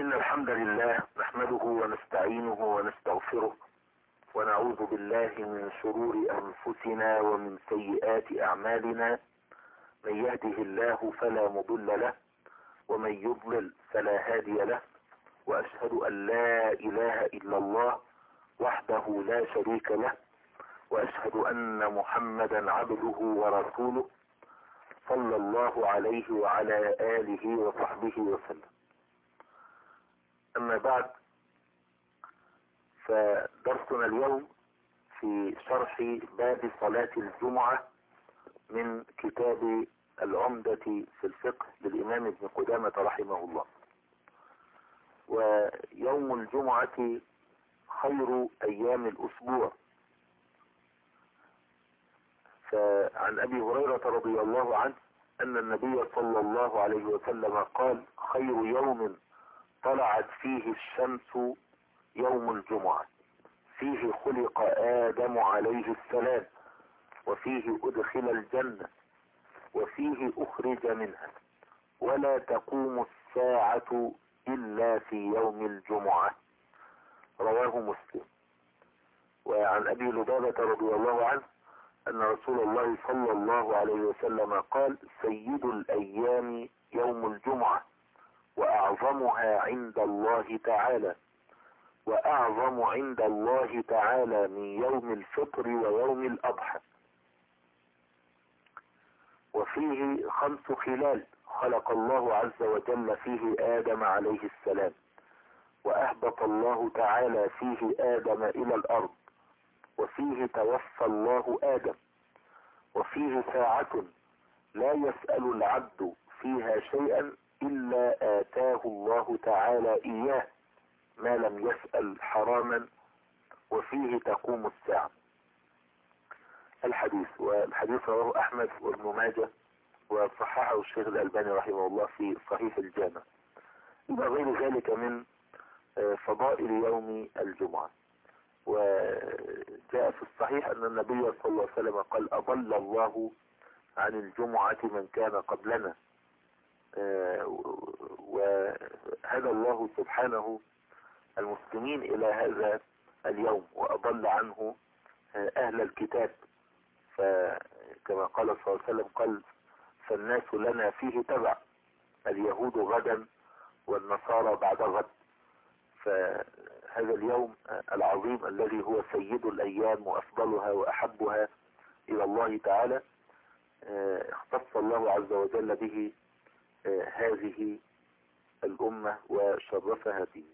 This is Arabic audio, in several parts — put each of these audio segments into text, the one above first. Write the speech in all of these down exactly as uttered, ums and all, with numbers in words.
إن الحمد لله نحمده ونستعينه ونستغفره ونعوذ بالله من شرور أنفسنا ومن سيئات أعمالنا. من يهده الله فلا مضل له ومن يضلل فلا هادي له، وأشهد أن لا إله إلا الله وحده لا شريك له، وأشهد أن محمدا عبده ورسوله صلى الله عليه وعلى آله وصحبه وسلم. أما بعد، فدرسنا اليوم في شرح باب صلاة الجمعة من كتاب العمدة في الفقه للإمام ابن قدامة رحمه الله. ويوم الجمعة خير أيام الأسبوع. فعن أبي هريرة رضي الله عنه أن النبي صلى الله عليه وسلم قال: خير يوم طلعت فيه الشمس يوم الجمعة، فيه خلق آدم عليه السلام، وفيه أدخل الجنة، وفيه أخرج منها، ولا تقوم الساعة إلا في يوم الجمعة. رواه مسلم. وعن أبي لبابة رضي الله عنه أن رسول الله صلى الله عليه وسلم قال: سيد الأيام يوم الجمعة، وأعظمها عند الله تعالى، وأعظم عند الله تعالى من يوم الفطر ويوم الأضحى. وفيه خمس خلال خلق الله عز وجل فيه آدم عليه السلام، وأهبط الله تعالى فيه آدم إلى الأرض، وفيه توفى الله آدم، وفيه ساعة لا يسأل العبد فيها شيئا إلا آتاه الله تعالى إياه ما لم يسأل حراما، وفيه تقوم الساعة. الحديث والحديث رواه أحمد وابن ماجه، وصححه الشيخ الألباني رحمه الله في صحيح الجامع، إلى غير ذلك من فضائل يوم الجمعة. وجاء في الصحيح أن النبي صلى الله عليه وسلم قال: أضل الله عن الجمعة من كان قبلنا. وهدى الله سبحانه المسلمين إلى هذا اليوم، وأضل عنه أهل الكتاب. فكما قال صلى الله عليه وسلم قال: فالناس لنا فيه تبع، اليهود غدا والنصارى بعد غد. فهذا اليوم العظيم الذي هو سيد الأيام وأفضلها وأحبها إلى الله تعالى، اختص الله عز وجل به هذه الأمة وشرفها به.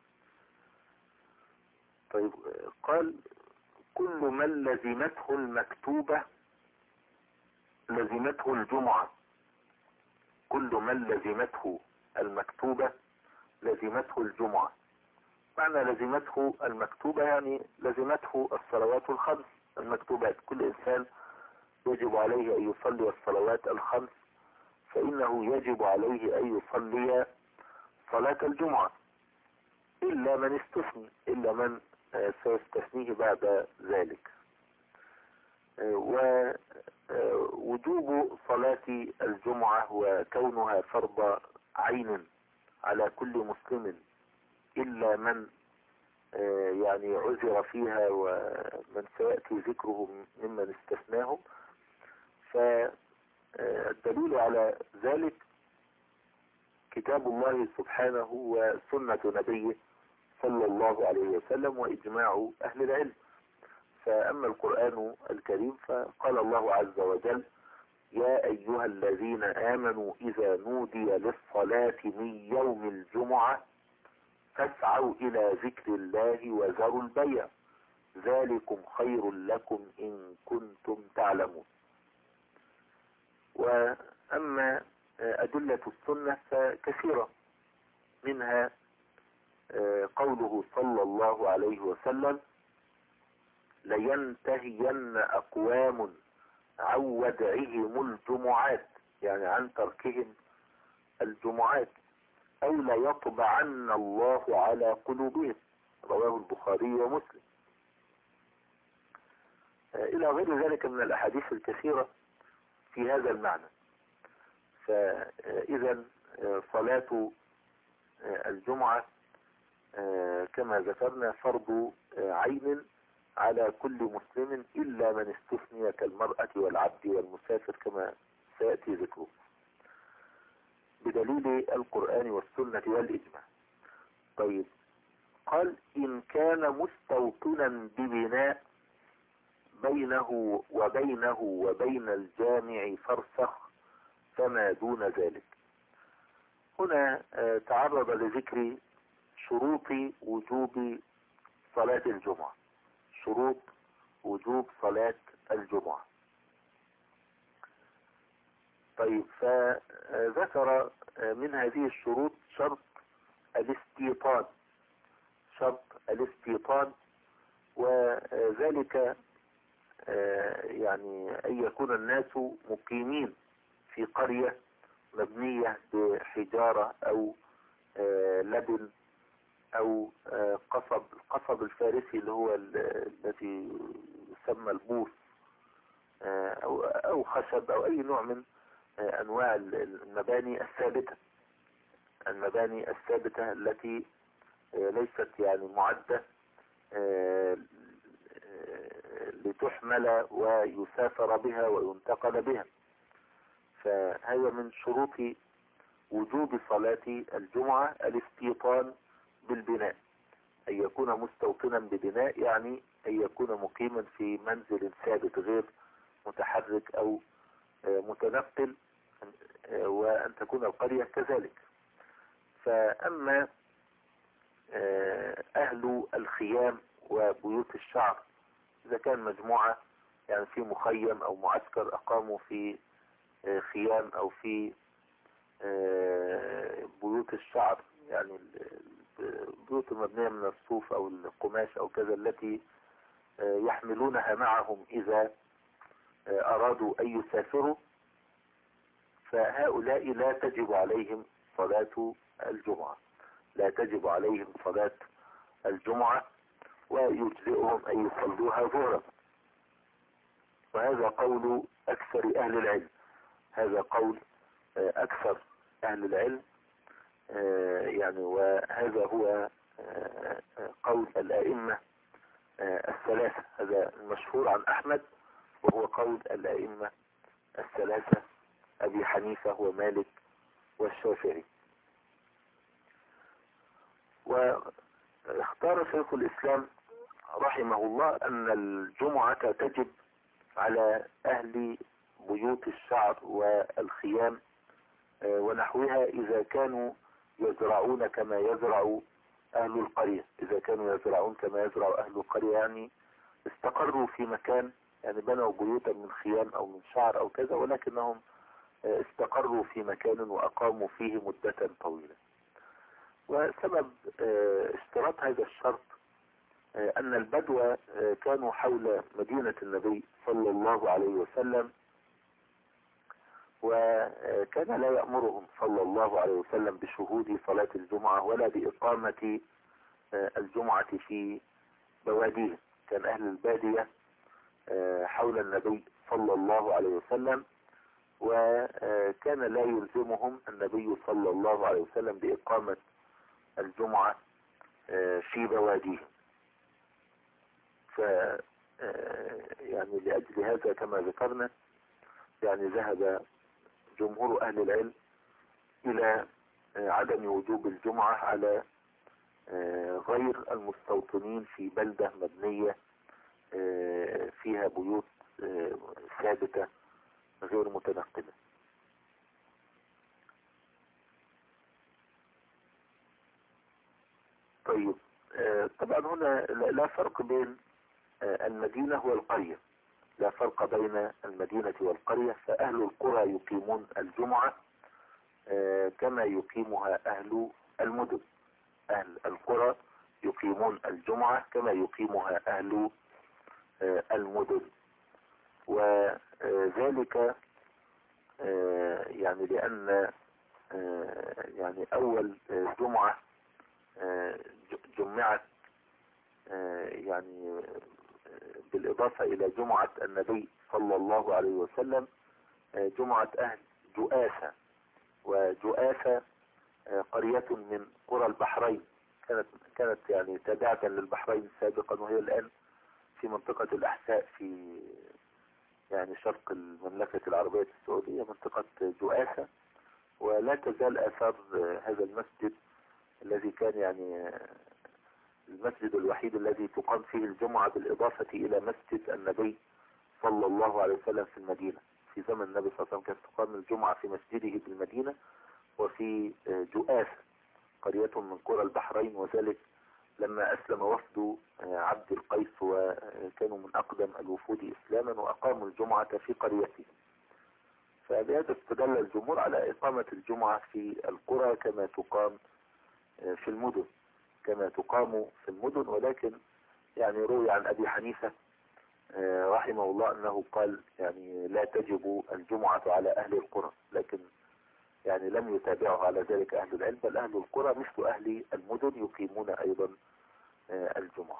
طيب، قال: كل من لزمته المكتوبة لزمته الجمعة. كل من لزمته المكتوبة لزمته الجمعة. معنى لزمته المكتوبة يعني لزمته الصلوات الخمس المكتوبات. كل إنسان يجب عليه أن يصلي الصلوات الخمس، فإنه يجب عليه أن يصلي صلاة الجمعة، إلا من استثني، إلا من سيستثنيه بعد ذلك. ووجوب صلاة الجمعة وكونها فرض عين على كل مسلم، إلا من يعني عذر فيها ومن سيأتي ذكره ممن استثناهم. فالدليل على ذلك كتاب الله سبحانه وسنة نبيه صلى الله عليه وسلم وإجماع أهل العلم. فأما القرآن الكريم فقال الله عز وجل: يا أيها الذين آمنوا إذا نودي للصلاة من يوم الجمعة فاسعوا إلى ذكر الله وذروا البيع، ذلكم خير لكم إن كنتم تعلمون. وأما أدلة السنة فكثيرة، منها قوله صلى الله عليه وسلم: لينتهين أقوام عن ودعهم الجمعات، يعني عن تركهم الجمعات، أو ليطبعن الله على قلوبهم. رواه البخاري ومسلم. إلى غير ذلك من الأحاديث الكثيرة في هذا المعنى. فإذا صلاة الجمعة كما ذكرنا فرض عين على كل مسلم إلا من استثني كالمرأة والعبد والمسافر كما سيأتي ذكره بدليل القرآن والسنة والإجماع. طيب، قال إن كان مستوطنا ببناء بينه وبينه وبين الجامع فرسخ فما دون ذلك. هنا تعرض لذكر شروط وجوب صلاة الجمعة، شروط وجوب صلاة الجمعة. طيب، فذكر من هذه الشروط شرط الاستيطان، شرط الاستيطان، وذلك يعني أن يكون الناس مقيمين في قرية مبنية بحجارة أو لبن أو قصب، القصب الفارسي اللي هو الذي يسمى البوص، أو أو خشب أو أي نوع من أنواع المباني الثابتة، المباني الثابتة التي ليست يعني معدة لتحمل ويسافر بها وينتقل بها. فهذا من شروط وجوب صلاة الجمعة الاستيطان بالبناء، أن يكون مستوطنا ببناء، يعني أن يكون مقيما في منزل ثابت غير متحرك أو متنقل، وأن تكون القرية كذلك. فأما أهل الخيام وبيوت الشعر، إذا كان مجموعة يعني في مخيم أو معسكر أقاموا في خيام أو في بيوت الشعر، يعني البيوت المبنية من الصوف أو القماش أو كذا، التي يحملونها معهم إذا أرادوا أن يسافروا، فهؤلاء لا تجب عليهم صلاة الجمعة، لا تجب عليهم صلاة الجمعة، ويجزئهم أن يصلوها ظهرا. وهذا قول أكثر أهل العلم، هذا قول أكثر أهل العلم يعني، وهذا هو قول الأئمة الثلاثة، هذا المشهور عن أحمد، وهو قول الأئمة الثلاثة أبي حنيفة ومالك والشافعي. واختار شيخ الإسلام رحمه الله أن الجمعة تجب على أهل بيوت الشعر والخيام ونحوها إذا كانوا يزرعون كما يزرع أهل القرية، إذا كانوا يزرعون كما يزرع أهل القرية، يعني استقروا في مكان، يعني بنوا بيوتا من خيام أو من شعر أو كذا، ولكنهم استقروا في مكان وأقاموا فيه مدة طويلة. وسبب اشتراط هذا الشرط أن البدو كانوا حول مدينة النبي صلى الله عليه وسلم، وكان لا يأمرهم صلى الله عليه وسلم بشهود صلاة الجمعة ولا بإقامة الجمعة في بواديه. كان أهل البادية حول النبي صلى الله عليه وسلم، وكان لا يلزمهم النبي صلى الله عليه وسلم بإقامة الجمعة في بواديه. ف يعني لأجل هذا كما ذكرنا يعني ذهب جمهور أهل العلم إلى عدم وجوب الجمعة على غير المستوطنين في بلدة مبنية فيها بيوت ثابتة غير متنقلة. طيب، طبعا هنا لا فرق بين المدينة والقرية، لا فرق بين المدينة والقرية، فأهل القرى يقيمون الجمعة كما يقيمها أهل المدن، أهل القرى يقيمون الجمعة كما يقيمها أهل المدن. وذلك يعني لأن يعني أول جمعة جمعت يعني بالإضافة إلى جمعة النبي صلى الله عليه وسلم جمعة أهل جؤاسة، وجؤاسة قرية من قرى البحرين، كانت كانت يعني تابعة للبحرين سابقا، وهي الآن في منطقة الأحساء في يعني شرق المملكة العربية السعودية، منطقة جؤاسة. ولا تزال آثار هذا المسجد الذي كان يعني المسجد الوحيد الذي تقام فيه الجمعة بالإضافة إلى مسجد النبي صلى الله عليه وسلم في المدينة. في زمن النبي صلى الله عليه وسلم كانت تقام الجمعة في مسجده بالمدينة وفي جؤاسة قرية من قرى البحرين، وذلك لما أسلم وفد عبد القيس وكانوا من أقدم الوفود إسلاما وأقاموا الجمعة في قريته. فبهذا استدل الجمهور على إقامة الجمعة في القرى كما تقام في المدن كما تقام في المدن. ولكن يعني روي عن أبي حنيفة رحمه الله أنه قال يعني لا تجب الجمعة على أهل القرى، لكن يعني لم يتابعه على ذلك أهل العلم، بل أهل القرى مثل أهل المدن يقيمون أيضا الجمعة،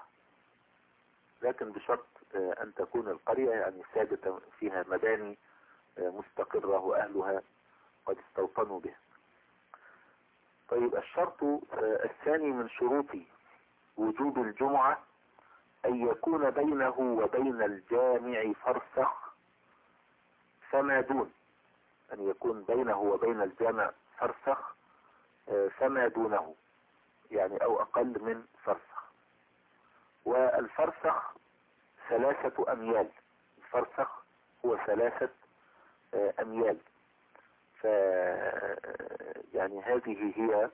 لكن بشرط أن تكون القرية يعني ثابتة فيها مباني مستقرة وأهلها قد استوطنوا بها. طيب، الشرط الثاني من شروط وجوب الجمعة أن يكون بينه وبين الجامع فرسخ فما دون، أن يكون بينه وبين الجامع فرسخ فما دونه، يعني أو أقل من فرسخ. والفرسخ ثلاثة أميال، الفرسخ هو ثلاثة أميال. ف يعني هذه هي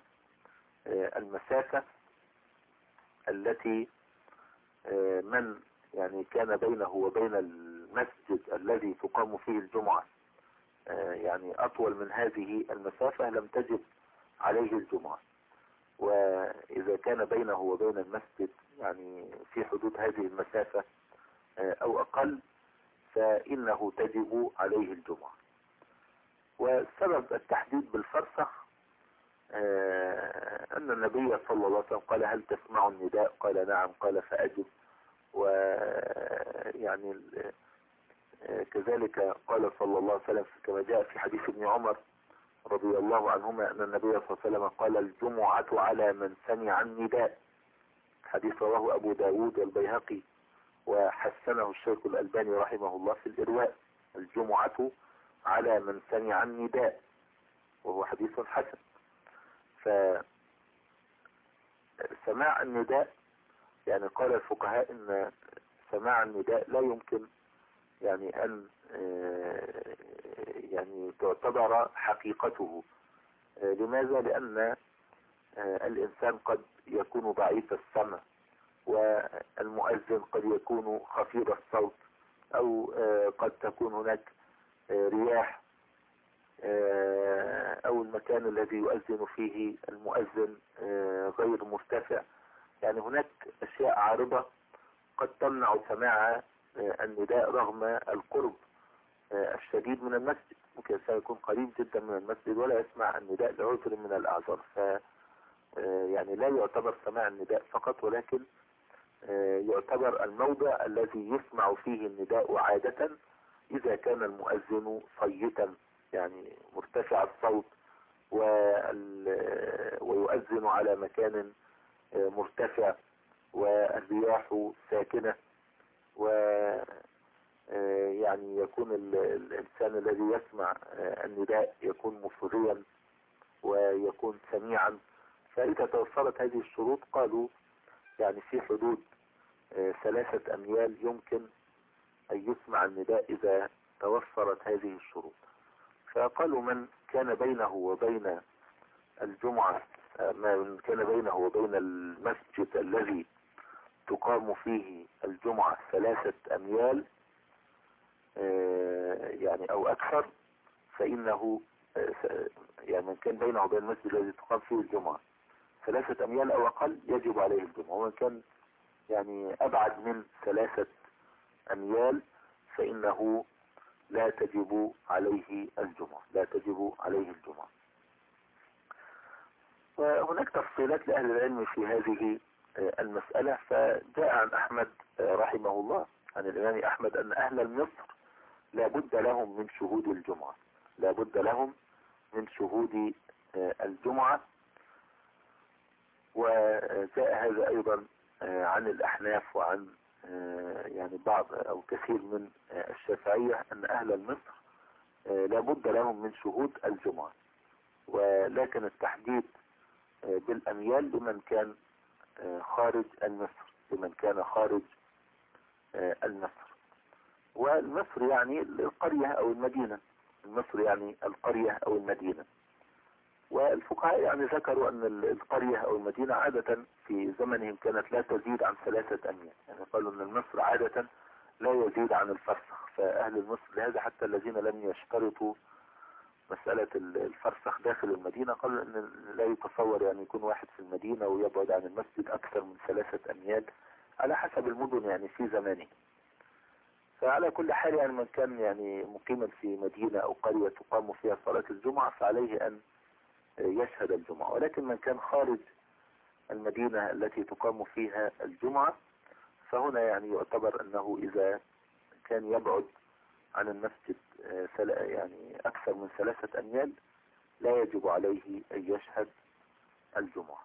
المسافة التي من يعني كان بينه وبين المسجد الذي تقام فيه الجمعة يعني أطول من هذه المسافة لم تجب عليه الجمعة. وإذا كان بينه وبين المسجد يعني في حدود هذه المسافة أو أقل فإنه تجب عليه الجمعة. والسبب التحديد بالفرسخ أن النبي صلى الله عليه وسلم قال هل تسمع النداء؟ قال نعم، قال فأجب. ويعني كذلك قال صلى الله عليه وسلم كما جاء في حديث ابن عمر رضي الله عنهما أن النبي صلى الله عليه وسلم قال الجمعة على من سمع النداء، حديث رواه أبو داود والبيهقي وحسنه الشيخ الألباني رحمه الله في الإرواء، الجمعة على من سمع النداء، وهو حديث حسن. فسماع النداء يعني قال الفقهاء ان سماع النداء لا يمكن يعني ان يعني تعتبر حقيقته. لماذا؟ لان الانسان قد يكون ضعيف السمع، والمؤذن قد يكون خفيض الصوت، او قد تكون هناك رياح، او المكان الذي يؤذن فيه المؤذن غير مرتفع. يعني هناك اشياء عارضة قد تمنع سماع النداء رغم القرب الشديد من المسجد. ممكن سيكون قريب جدا من المسجد ولا يسمع النداء لعذر من الاعذار، ف يعني لا يعتبر سماع النداء فقط، ولكن يعتبر الموضع الذي يسمع فيه النداء عادة اذا كان المؤذن صيتا يعني مرتفع الصوت ويؤذن على مكان مرتفع والرياح ساكنة، ويعني يكون الإنسان الذي يسمع النداء يكون مصريا ويكون سميعا. فإذا توفرت هذه الشروط قالوا يعني في حدود ثلاثة أميال يمكن أن يسمع النداء إذا توفرت هذه الشروط. فقالوا من كان بينه وبين الجمعة ما كان بينه وبين المسجد الذي تقام فيه الجمعة ثلاثة أميال يعني أو أكثر، فإنه يعني من كان بينه وبين المسجد الذي تقام فيه الجمعة ثلاثة أميال أو أقل يجب عليه الجمعة، ومن كان يعني أبعد من ثلاثة أميال فإنه لا تجب عليه الجمعة لا تجب عليه الجمعة. وهناك تفصيلات لأهل العلم في هذه المسألة. فجاء عن أحمد رحمه الله عن الإمام أحمد أن أهل مصر لا بد لهم من شهود الجمعة لا بد لهم من شهود الجمعة وجاء هذا أيضا عن الأحناف وعن يعني بعض أو كثير من الشافعية أن أهل مصر لابد لهم من شهود الجمعة، ولكن التحديد بالأميال لمن كان خارج المصر، لمن كان خارج المصر. والمصر يعني القرية أو المدينة، المصر يعني القرية أو المدينة. والفقهاء يعني ذكروا أن القرية أو المدينة عادة في زمنهم كانت لا تزيد عن ثلاثة أميال، يعني قالوا أن المصر عادة لا يزيد عن الفرسخ. فأهل مصر لهذا حتى الذين لم يشترطوا مسألة الفرسخ داخل المدينة قالوا أن لا يتصور يعني يكون واحد في المدينة ويبعد عن المسجد أكثر من ثلاثة أميال على حسب المدن يعني في زمانه. فعلى كل حال يعني من كان يعني مقيما في مدينة أو قرية تقام فيها صلاة الجمعة فعليه أن يشهد الجمعة، ولكن من كان خارج المدينة التي تقام فيها الجمعة فهنا يعني يعتبر أنه إذا كان يبعد عن المسجد يعني أكثر من ثلاثة أميال لا يجب عليه أن يشهد الجمعة.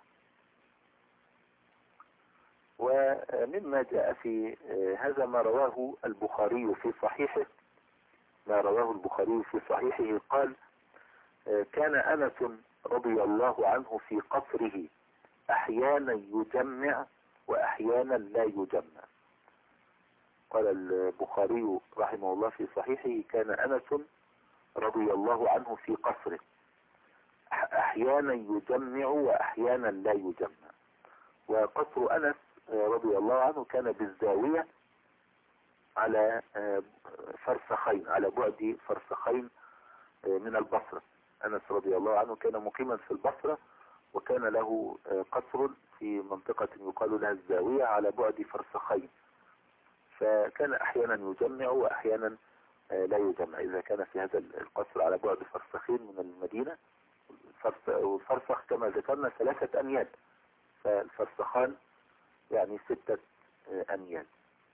ومما جاء في هذا ما رواه البخاري في صحيحه، ما رواه البخاري في صحيحه قال: كان أنس رضي الله عنه في قصره أحيانا يجمع وأحيانا لا يجمع. قال البخاري رحمه الله في صحيحه: كان أنس رضي الله عنه في قصره أحيانا يجمع وأحيانا لا يجمع. وقصر أنس رضي الله عنه كان بالزاوية على فرسخين، على بعد فرسخين من البصرة. أنس رضي الله عنه كان مقيما في البصرة وكان له قصر في منطقة يقال لها الزاوية على بعد فرسخين، فكان أحيانا يجمع وأحيانا لا يجمع. إذا كان في هذا القصر على بعد فرسخين من المدينة، والفرسخ كما ذكرنا ثلاثة أميال، فالفرسخان يعني ستة أميال.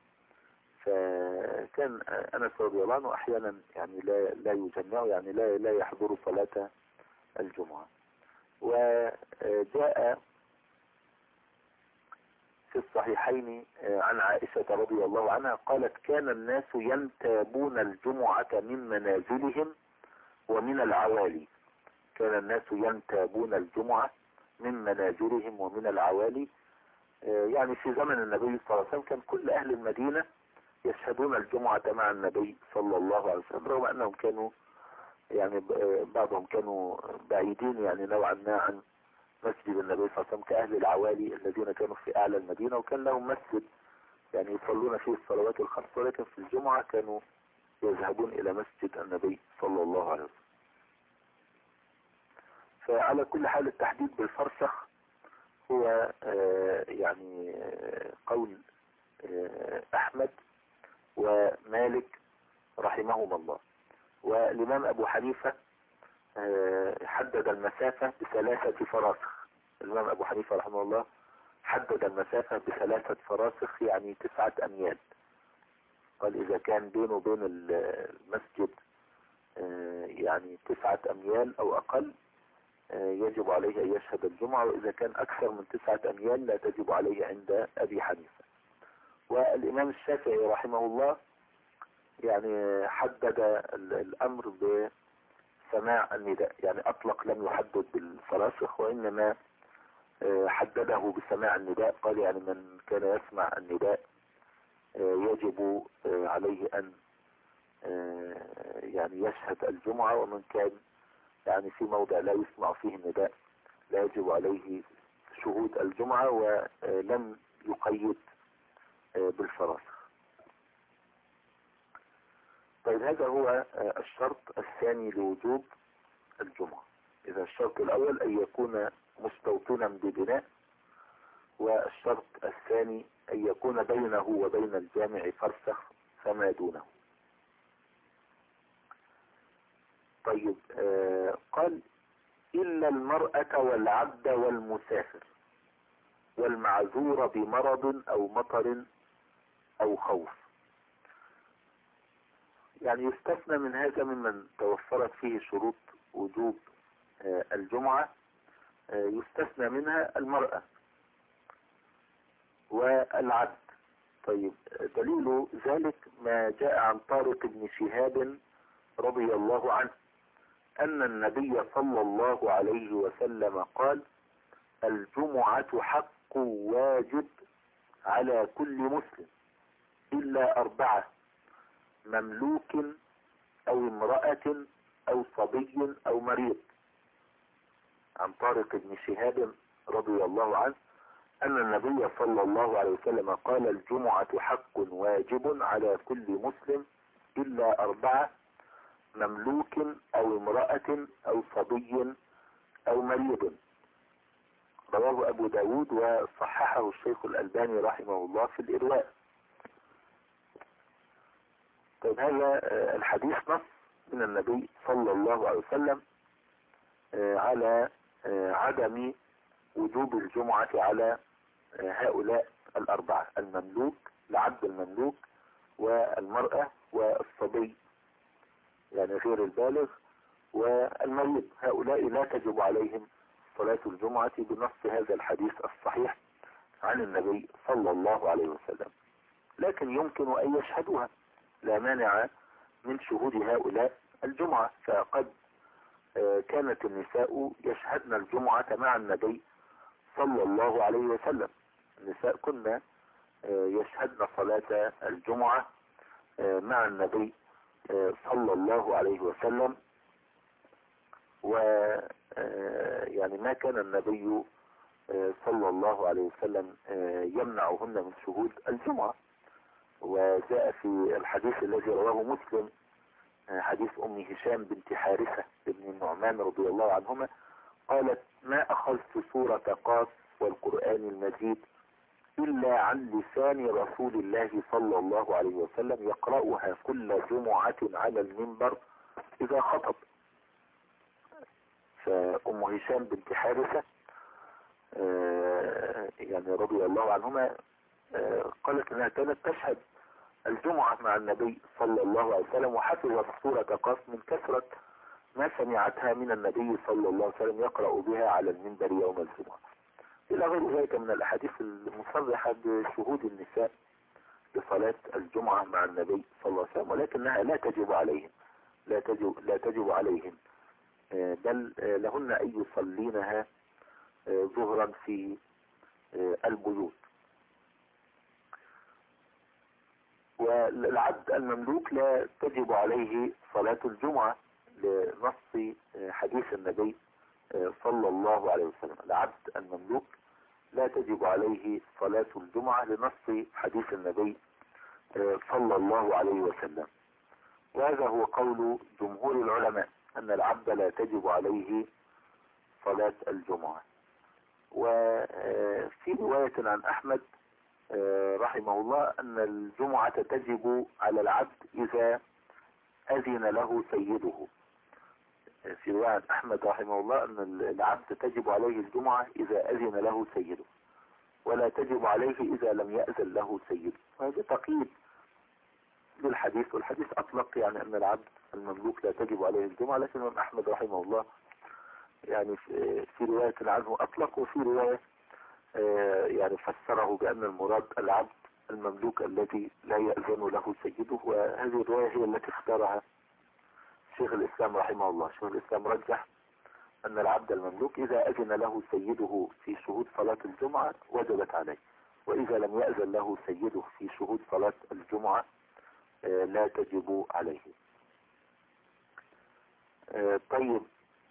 فكان أنس رضي الله عنه أحيانا يعني لا لا يجمع، يعني لا لا يحضر صلاة الجمعة. وجاء في الصحيحين عن عائشة رضي الله عنها قالت: كان الناس ينتابون الجمعة من منازلهم ومن العوالي. كان الناس ينتابون الجمعة من منازلهم ومن العوالي، يعني في زمن النبي صلى الله عليه وسلم كان كل أهل المدينة يشهدون الجمعة مع النبي صلى الله عليه وسلم، رغم أنهم كانوا يعني بعضهم كانوا بعيدين يعني نوعا ما عن مسجد النبي صلى الله عليه وسلم كأهل العوالي الذين كانوا في أعلى المدينة، وكان لهم مسجد يعني يصلون فيه الصلوات الخمس، ولكن في الجمعة كانوا يذهبون إلى مسجد النبي صلى الله عليه وسلم. فعلى كل حال التحديد بالفرسخ هو يعني قول أحمد ومالك رحمهما الله. والإمام أبو حنيفة حدد المسافة بثلاثة فراسخ. الإمام أبو حنيفة رحمه الله حدد المسافة بثلاثة فراسخ يعني تسعة أميال. قال إذا كان بينه وبين المسجد يعني تسعة أميال أو أقل يجب عليه أن يشهد الجمعة، وإذا كان أكثر من تسعة أميال لا تجب عليه عند أبي حنيفة. والإمام الشافعي رحمه الله يعني حدد الأمر بسماع النداء، يعني أطلق لم يحدد بالفراسخ وإنما حدده بسماع النداء. قال يعني من كان يسمع النداء يجب عليه أن يعني يشهد الجمعة، ومن كان يعني في موضع لا يسمع فيه النداء لا يجب عليه شهود الجمعة، ولم يقيد بالفراسخ. طيب هذا هو الشرط الثاني لوجوب الجمعة. إذا الشرط الأول أن يكون مستوطنا ببناء، والشرط الثاني أن يكون بينه وبين الجامع فرسخ فما دونه. طيب آه قال: إلا المرأة والعبد والمسافر والمعذور بمرض أو مطر أو خوف. يعني يستثنى من هذا ممن توفرت فيه شروط وجوب آه الجمعة، آه يستثنى منها المرأة والعبد. طيب دليل ذلك ما جاء عن طارق بن شهاب رضي الله عنه أن النبي صلى الله عليه وسلم قال: الجمعة حق واجب على كل مسلم إلا أربعة: مملوك أو امرأة أو صبي أو مريض. عن طارق بن شهاب رضي الله عنه أن النبي صلى الله عليه وسلم قال: الجمعة حق واجب على كل مسلم إلا أربعة: مملوك أو امرأة أو صبي أو مريض. رواه أبو داود وصححه الشيخ الألباني رحمه الله في الإرواء. طيب هذا الحديث نص من النبي صلى الله عليه وسلم على عدم وجوب الجمعة على هؤلاء الأربعة: المملوك، العبد المملوك، والمرأة، والصبي يعني غير البالغ، والمريض. هؤلاء لا تجب عليهم صلاة الجمعة بنص هذا الحديث الصحيح عن النبي صلى الله عليه وسلم، لكن يمكن أن يشهدوها، لا مانع من شهود هؤلاء الجمعة. فقد كانت النساء يشهدن الجمعة مع النبي صلى الله عليه وسلم. النساء كنا يشهدن صلاة الجمعة مع النبي صلى الله عليه وسلم، و يعني ما كان النبي صلى الله عليه وسلم يمنعهن من شهود الجمعة. وجاء في الحديث الذي رواه مسلم حديث أم هشام بنت حارثة بن النعمان رضي الله عنهما قالت: ما أخذت سورة قاف والقرآن المجيد إلا عن لسان رسول الله صلى الله عليه وسلم يقرأها كل جمعة على المنبر إذا خطب. فأم هشام بنت حارثة يعني رضي الله عنهما قالت أنها كانت تشهد الجمعة مع النبي صلى الله عليه وسلم، وحفظت سورة قاف من كثرة ما سمعتها من النبي صلى الله عليه وسلم يقرأ بها على المنبر يوم الجمعة، إلى غير ذلك من الأحاديث المصرحة بشهود النساء لصلاة الجمعة مع النبي صلى الله عليه وسلم، ولكنها لا تجب عليهم لا تجب, لا تجب عليهم بل لهن أن يصلينها ظهرا في البيوت. والعبد المملوك لا تجب عليه صلاة الجمعة لنص حديث النبي صلى الله عليه وسلم. العبد المملوك لا تجب عليه صلاة الجمعة لنص حديث النبي صلى الله عليه وسلم. وهذا هو قول جمهور العلماء أن العبد لا تجب عليه صلاة الجمعة. وفي رواية عن أحمد رحمه الله أن الجمعة تجب على العبد إذا أذن له سيده. في رواية عن أحمد رحمه الله أن العبد تجب عليه الجمعة إذا أذن له سيده، ولا تجب عليه إذا لم يأذن له سيده. وهذا تقييد للحديث، والحديث أطلق يعني أن العبد المملوك لا تجب عليه الجمعة، لكن الإمام أحمد رحمه الله يعني في رواية عنه أطلق، وفي رواية يعني فسره بأن المراد العبد المملوك الذي لا يأذن له سيده. وهذه الرواية هي التي اختارها شيخ الإسلام رحمه الله. شيخ الإسلام رجح أن العبد المملوك إذا أذن له سيده في شهود صلاة الجمعة وجبت عليه، وإذا لم يأذن له سيده في شهود صلاة الجمعة لا تجب عليه. طيب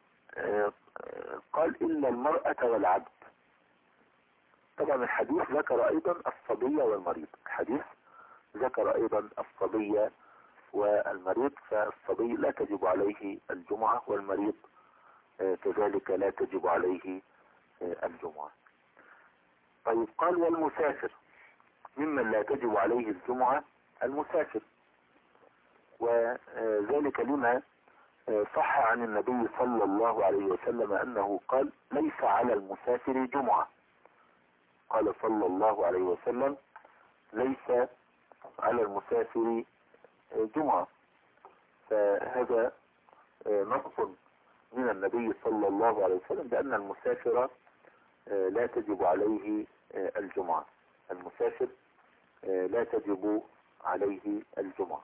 قال إلا المرأة والعبد. طبعا الحديث ذكر أيضا الصبية والمريض، الحديث ذكر أيضا الصبية والمريض، فالصبي لا تجب عليه الجمعة، والمريض كذلك لا تجب عليه الجمعة. طيب قال والمسافر. ممن لا تجب عليه الجمعة المسافر، وذلك لما صح عن النبي صلى الله عليه وسلم أنه قال ليس على المسافر جمعة. قال صلى الله عليه وسلم ليس على المسافر جمعة. فهذا نص من النبي صلى الله عليه وسلم بأن المسافر لا تجب عليه الجمعة. المسافر لا تجب عليه الجمعة.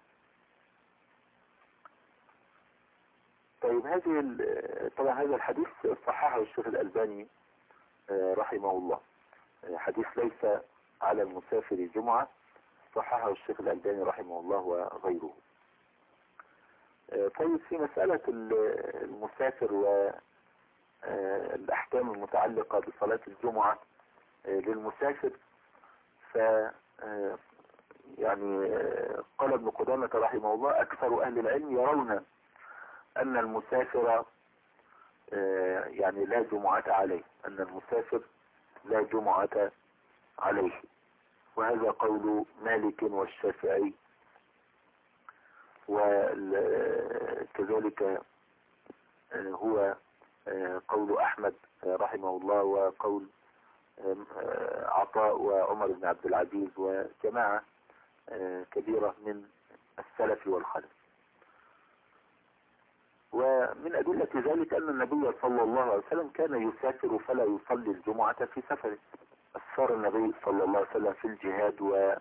طيب هذه طبعا هذا الحديث صححه الشيخ الألباني رحمه الله، حديث ليس على المسافر جمعة، صححه الشيخ الألباني رحمه الله وغيره. طيب في مسألة المسافر والأحكام المتعلقة بصلاة الجمعة للمسافر، ف يعني قال ابن قدامة رحمه الله: أكثر أهل العلم يرون أن المسافر يعني لا جمعة عليه، أن المسافر لا جمعة عليه، وهذا قول مالك والشافعي، وكذلك هو قول أحمد رحمه الله، وقول عطاء وعمر بن عبد العزيز وجماعة كبيرة من السلف والخلف. ومن أدلة ذلك أن النبي صلى الله عليه وسلم كان يسافر فلا يصلي الجمعة في سفره. أسفر النبي صلى الله عليه وسلم في الجهاد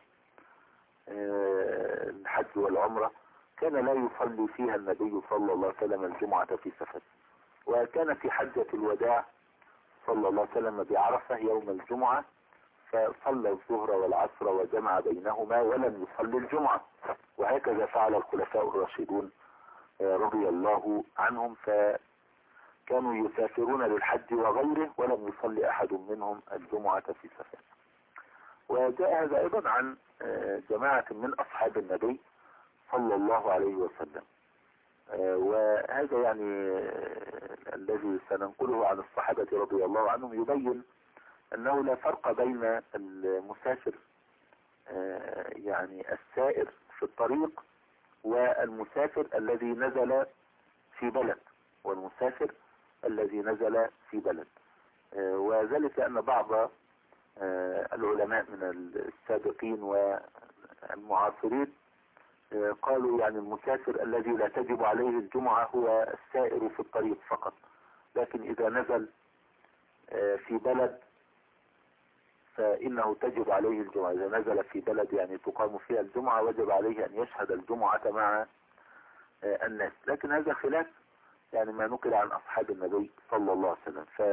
والحج والعمرة، كان لا يصلي فيها النبي صلى الله عليه وسلم الجمعة في سفره. وكان في حجة الوداع صلى الله عليه وسلم بعرفة يوم الجمعة، فصلى الظهر والعصر وجمع بينهما ولم يصلي الجمعة. وهكذا فعل الخلفاء الراشدون رضي الله عنهم، فكانوا يسافرون للحج وغيره ولم يصلي أحد منهم الجمعة في سفر. وجاء هذا أيضا عن جماعة من أصحاب النبي صلى الله عليه وسلم. وهذا يعني الذي سننقله عن الصحابة رضي الله عنهم يبين أنه لا فرق بين المسافر يعني السائر في الطريق والمسافر الذي نزل في بلد، والمسافر الذي نزل في بلد. وذلك أن بعض العلماء من السابقين والمعاصرين قالوا يعني المسافر الذي لا تجب عليه الجمعة هو السائر في الطريق فقط، لكن إذا نزل في بلد فإنه تجب عليه الجمعة. إذا نزل في بلد يعني تقام فيها الجمعة وجب عليه أن يشهد الجمعة مع الناس. لكن هذا خلاف يعني ما نقل عن أصحاب النبي صلى الله عليه وسلم. ف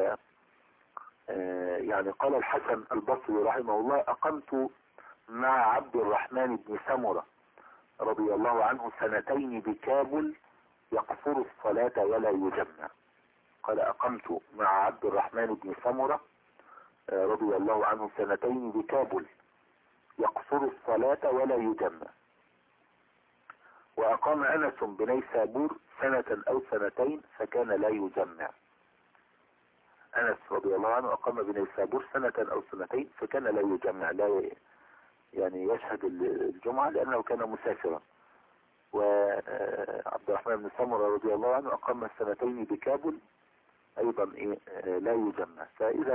يعني قال الحسن البصري رحمه الله: أقمت مع عبد الرحمن بن سمرة رضي الله عنه سنتين بكابل يقصر الصلاة ولا يجمع. قال: أقمت مع عبد الرحمن بن سمرة رضي الله عنه سنتين بكابل يقصر الصلاة ولا يجمع. وأقام أنس بنيسابور سنة أو سنتين فكان لا يجمع. أنس رضي الله عنه أقام بنيسابور سنة أو سنتين فكان لا يجمع، لا يعني يشهد الجمعة لأنه كان مسافرا. وعبد الرحمن بن سمرة رضي الله عنه أقام سنتين بكابل أيضا إيه لا يجمع. فإذا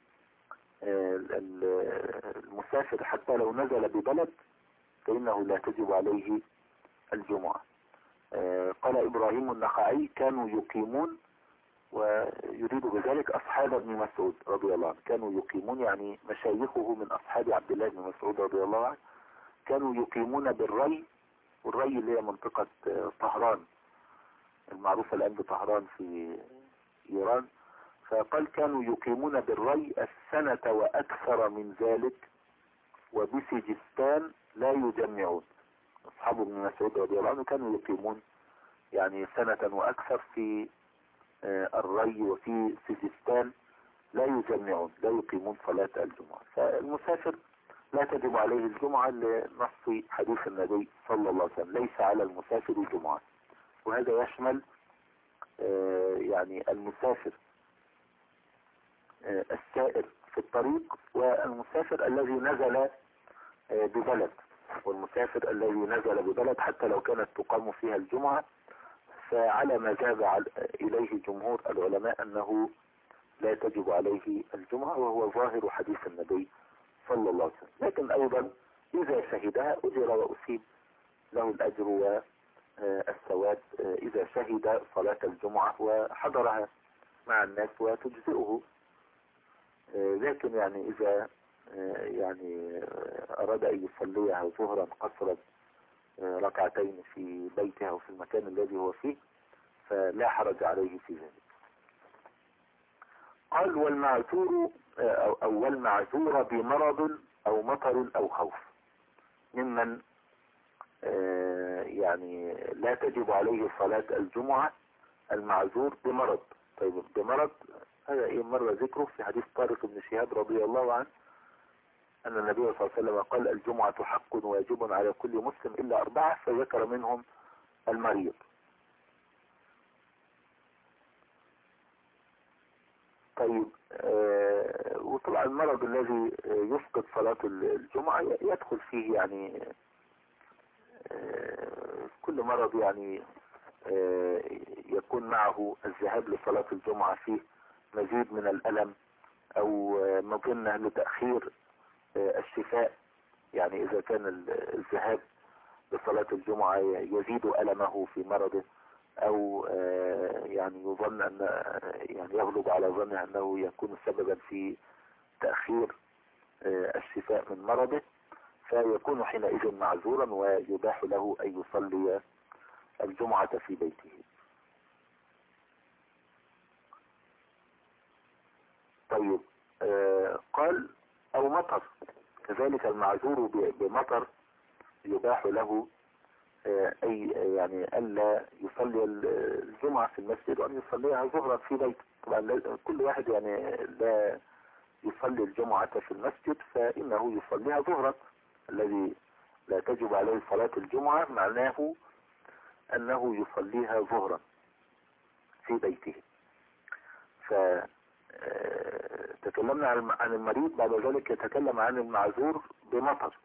المسافر حتى لو نزل ببلد فإنه لا تجب عليه الجمعة. قال إبراهيم النخعي: كانوا يقيمون، ويريد بذلك أصحاب ابن مسعود رضي الله عنه، كانوا يقيمون يعني مشايخه من أصحاب عبد الله بن مسعود رضي الله عنه، كانوا يقيمون بالري، والري اللي هي منطقة طهران المعروفة الآن بطهران في إيران. فقال: كانوا يقيمون بالري السنة وأكثر من ذلك وبسجستان لا يجمعون. أصحاب ابن مسعود رضي الله عنه كانوا يقيمون يعني سنة وأكثر في الري وفي سجستان لا يجمعون، لا يقيمون صلاة الجمعة. فالمسافر لا تجب عليه الجمعة لنص حديث النبي صلى الله عليه وسلم: ليس على المسافر جمعة. وهذا يشمل يعني المسافر السائر في الطريق والمسافر الذي نزل ببلد. والمسافر الذي نزل ببلد حتى لو كانت تقام فيها الجمعة فعلى ما ذهب إليه جمهور العلماء أنه لا تجب عليه الجمعة، وهو ظاهر حديث النبي صلى الله عليه وسلم. لكن أيضا إذا شهدها أجر وأصيب له الأجر والثواب إذا شهد صلاة الجمعة وحضرها مع الناس وتجزئه. لكن يعني إذا يعني أراد أن يصليها ظهرا قصرا ركعتين في بيته أو في المكان الذي هو فيه فلا حرج عليه في ذلك. قال والمعذور أو والمعذور بمرض أو مطر أو خوف ممن يعني لا تجب عليه صلاة الجمعة المعذور بمرض. طيب بمرض هذا ايه مر ذكره في حديث طارق بن شهاب رضي الله عنه أن النبي صلى الله عليه وسلم قال الجمعة حق واجب على كل مسلم إلا أربعة فذكر منهم المريض. طيب آه وطبعا المرض الذي يفقد صلاة الجمعة يدخل فيه يعني آه كل مرض يعني آه يكون معه الذهاب لصلاة الجمعة فيه مزيد من الألم أو مظنة لتأخير آه الشفاء. يعني إذا كان الذهاب لصلاة الجمعة يزيد ألمه في مرضه أو يعني يظن أن يعني يغلب على ظنه أنه يكون سببا في تأخير الشفاء من مرضه فيكون حينئذ معذورا ويباح له أن يصلي الجمعة في بيته. طيب قال أو مطر كذلك المعذور بمطر يباح له أي يعني ألا يصلي الجمعة في المسجد وأن يصليها ظهرا في بيته. طبعا كل واحد يعني لا يصلي الجمعة في المسجد فإنه يصليها ظهرا. الذي لا تجب عليه صلاة الجمعة معناه أنه يصليها ظهرا في بيته. فتكلمنا عن المريض بعد ذلك يتكلم عن المعذور بمطر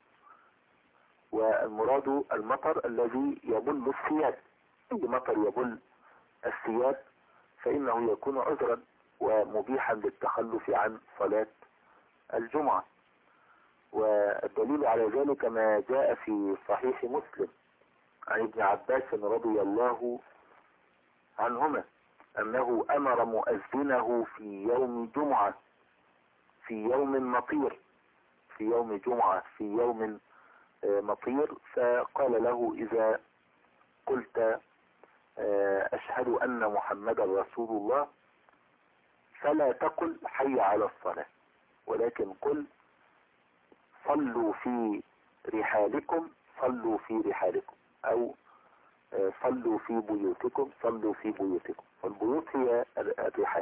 والمراد المطر الذي يبل الثياب. أي مطر يبل الثياب فإنه يكون عذرا ومبيحا للتخلف عن صلاة الجمعة. والدليل على ذلك ما جاء في صحيح مسلم عن ابن عباس رضي الله عنهما أنه أمر مؤذنه في يوم جمعة في يوم مطير في يوم جمعة في يوم مطير فقال له إذا قلت أشهد أن محمدا رسول الله فلا تقل حي على الصلاة ولكن قل صلوا في رحالكم صلوا في رحالكم أو صلوا في بيوتكم صلوا في بيوتكم. والبيوت هي الرحال.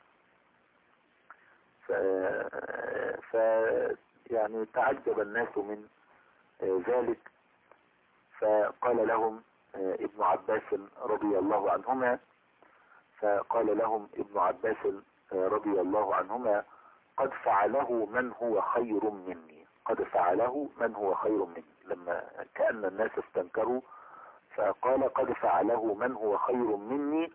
ف... ف يعني تعجب الناس من ذلك فقال لهم ابن عباس رضي الله عنهما فقال لهم ابن عباس رضي الله عنهما قد فعله من هو خير مني قد فعله من هو خير مني. لما كأن الناس استنكروا فقال قد فعله من هو خير مني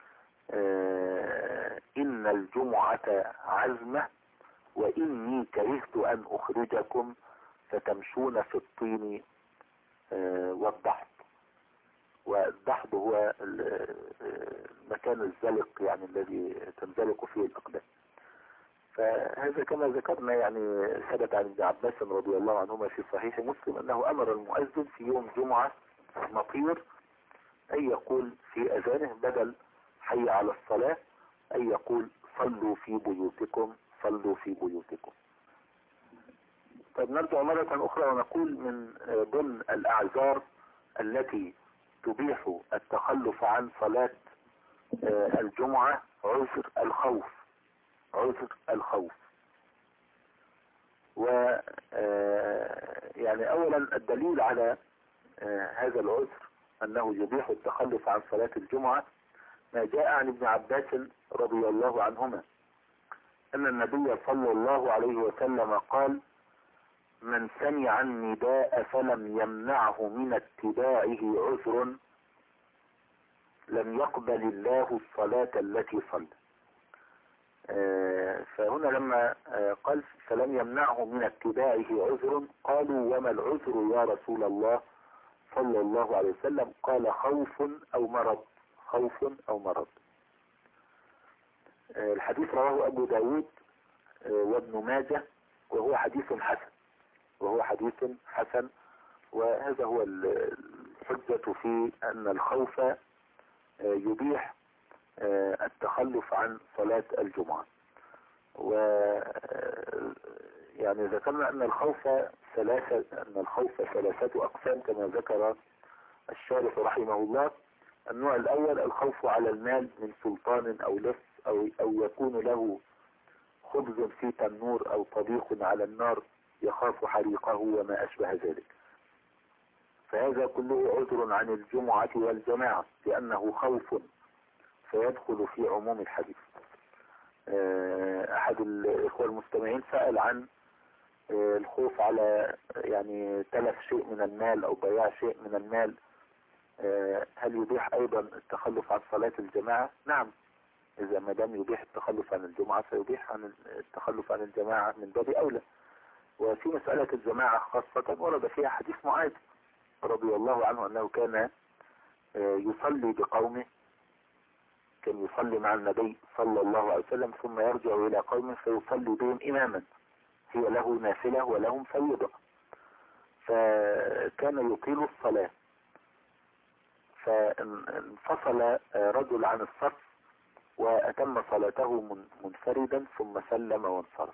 آه إن الجمعة عزمة وإني كرهت أن أخرجكم فتمشون في الطين آه والضحض. والضحض هو المكان الزلق يعني الذي تنزلق فيه الأقدام. فهذا كما ذكرنا يعني ثبت عن ابن عباس رضي الله عنهما في صحيح مسلم أنه أمر المؤذن في يوم جمعة مطير أن يقول في أذانه بدل حي على الصلاة أن يقول صلوا في بيوتكم صلوا في بيوتكم. طيب نرجع مرة أخرى ونقول من ضمن الأعذار التي تبيح التخلف عن صلاة الجمعة عذر الخوف عذر الخوف. و يعني أولا الدليل على هذا العذر أنه يبيح التخلف عن صلاة الجمعة ما جاء عن ابن عباس رضي الله عنهما أن النبي صلى الله عليه وسلم قال من سمع النداء فلم يمنعه من اتباعه عذر لم يقبل الله الصلاة التي صلى. فهنا لما قال فلم يمنعه من اتباعه عذر قالوا وما العذر يا رسول الله صلى الله عليه وسلم؟ قال خوف أو مرض خوف أو مرض. الحديث رواه أبو داود وابن ماجه وهو حديث حسن وهو حديث حسن وهذا هو الحجة في أن الخوف يبيح التخلف عن صلاة الجمعة. و يعني ذكرنا أن الخوف ثلاثة أن الخوف ثلاثة أقسام كما ذكر الشارح رحمه الله. النوع الأول الخوف على المال من سلطان أو لص أو, أو يكون له خبز في تنور أو طبيخ على النار يخاف حريقه وما أشبه ذلك، فهذا كله عذر عن الجمعة والجماعة لأنه خوف فيدخل في عموم الحديث. أحد الإخوة المستمعين سأل عن الخوف على يعني تلف شيء من المال أو ضياع شيء من المال، هل يبيح أيضا التخلف عن صلاة الجماعة؟ نعم، إذا ما دام يبيح التخلف عن الجمعة فيبيح عن التخلف عن الجماعة من باب أولى. وفي مسألة الجماعة خاصة ورد فيها حديث معاذ رضي الله عنه أنه كان يصلي بقومه، كان يصلي مع النبي صلى الله عليه وسلم ثم يرجع إلى قومه فيصلي بهم إماما، هي له نافلة ولهم فريضة، فكان يطيل الصلاة، فانفصل رجل عن الصف وأتم صلاته منفردا ثم سلم وانصرف.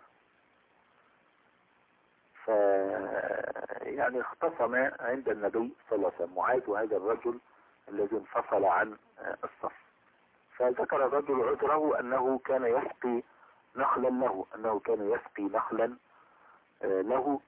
ف يعني اختصم عند النبي صلى الله عليه وسلم معاذ وهذا الرجل الذي انفصل عن الصف، فذكر الرجل عذره أنه كان يسقي نخلا له أنه كان يسقي نخلا له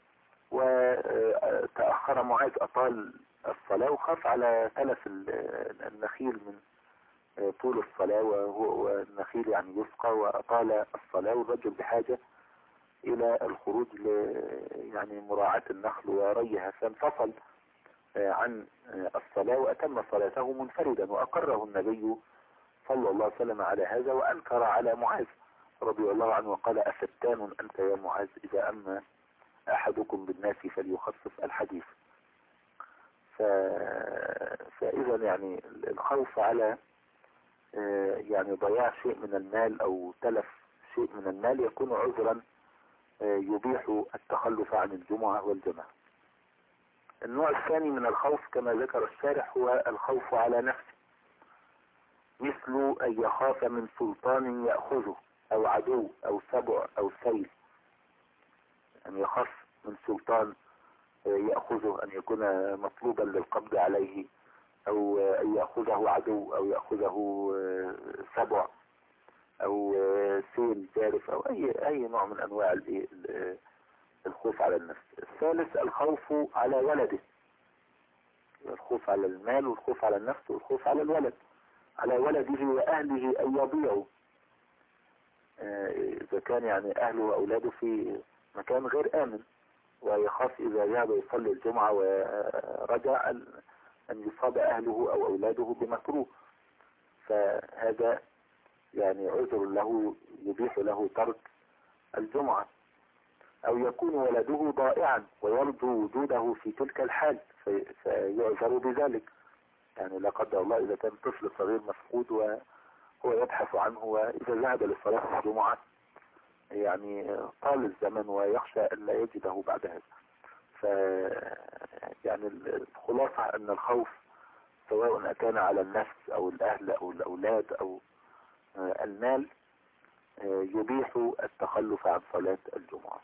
وتأخر معاذ أطال الصلاة وخاف على تلف النخيل من طول الصلاة، وهو النخيل يعني يسقى وأطال الصلاة والرجل بحاجة إلى الخروج ل يعني مراعاة النخل وريها، فانفصل عن الصلاة وأتم صلاته منفردا، وأقره النبي صلى الله عليه وسلم على هذا وأنكر على معاذ رضي الله عنه وقال أفتان أنت يا معاذ إذا أما أحدكم بالناس فليخفف الحديث. ف... فإذا يعني الخوف على يعني ضياع شيء من المال أو تلف شيء من المال يكون عذرا يبيح التخلف عن الجمعة والجماعة. النوع الثاني من الخوف كما ذكر الشارح هو الخوف على نفسه، مثل أن يخاف من سلطان يأخذه أو عدو أو سبع أو سيل، أن يخاف من سلطان يأخذه أن يكون مطلوبا للقبض عليه، أو أن يأخذه عدو أو يأخذه سبع أو سيل جارف أو أي أي نوع من أنواع الخوف على النفس. الثالث الخوف على ولده، الخوف على المال والخوف على النفس والخوف على الولد، على ولده وأهله أن يضيعوا، إذا كان يعني أهله وأولاده في مكان غير آمن ويخاف إذا ذهب يصلي الجمعة ورجع أن يصاب أهله أو أولاده بمكروه، فهذا يعني عذر له يبيح له ترك الجمعة. أو يكون ولده ضائعا ويرجو وجوده في تلك الحال فيعذر بذلك، يعني لا قدر الله إذا كان طفل صغير مفقود وهو يبحث عنه وإذا ذهب لصلاة الجمعة يعني طال الزمن ويخشى أن لا يجده بعد هذا. ف يعني الخلاصة أن الخوف سواء كان على النفس أو الأهل أو الأولاد أو المال يبيح التخلف عن صلاة الجمعة.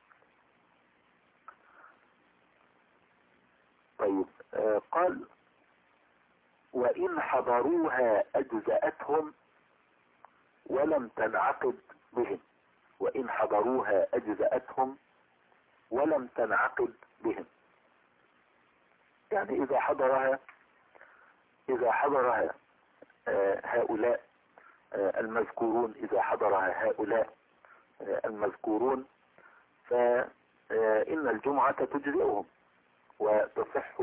طيب قال وإن حضروها أجزأتهم ولم تنعقد بهم، وإن حضروها أجزأتهم ولم تنعقد بهم، يعني إذا حضرها إذا حضرها هؤلاء المذكورون إذا حضرها هؤلاء المذكورون فإن الجمعة تجزئهم وتصح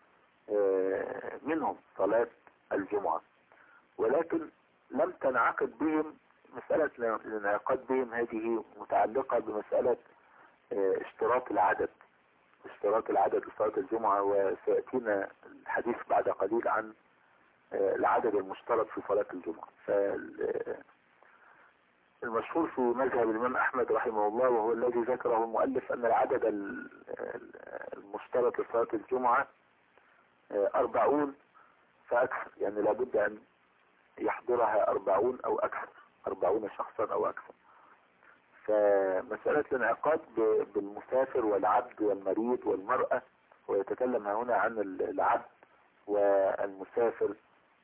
منهم صلاة الجمعة، ولكن لم تنعقد بهم. مسألة الانعقاد بهم هذه متعلقة بمسألة اشتراط العدد اشتراط العدد لصلاة الجمعة، وسيأتينا الحديث بعد قليل عن العدد المشترط في صلاة الجمعة. المشهور في مذهب الإمام أحمد رحمه الله وهو الذي ذكره المؤلف أن العدد المشترك لصلاة الجمعة أربعون فأكثر، يعني لابد أن يحضرها أربعون أو أكثر، أربعون شخصا أو أكثر. فمسألة الانعقاد بالمسافر والعبد والمريض والمرأة، ويتكلم هنا عن العبد والمسافر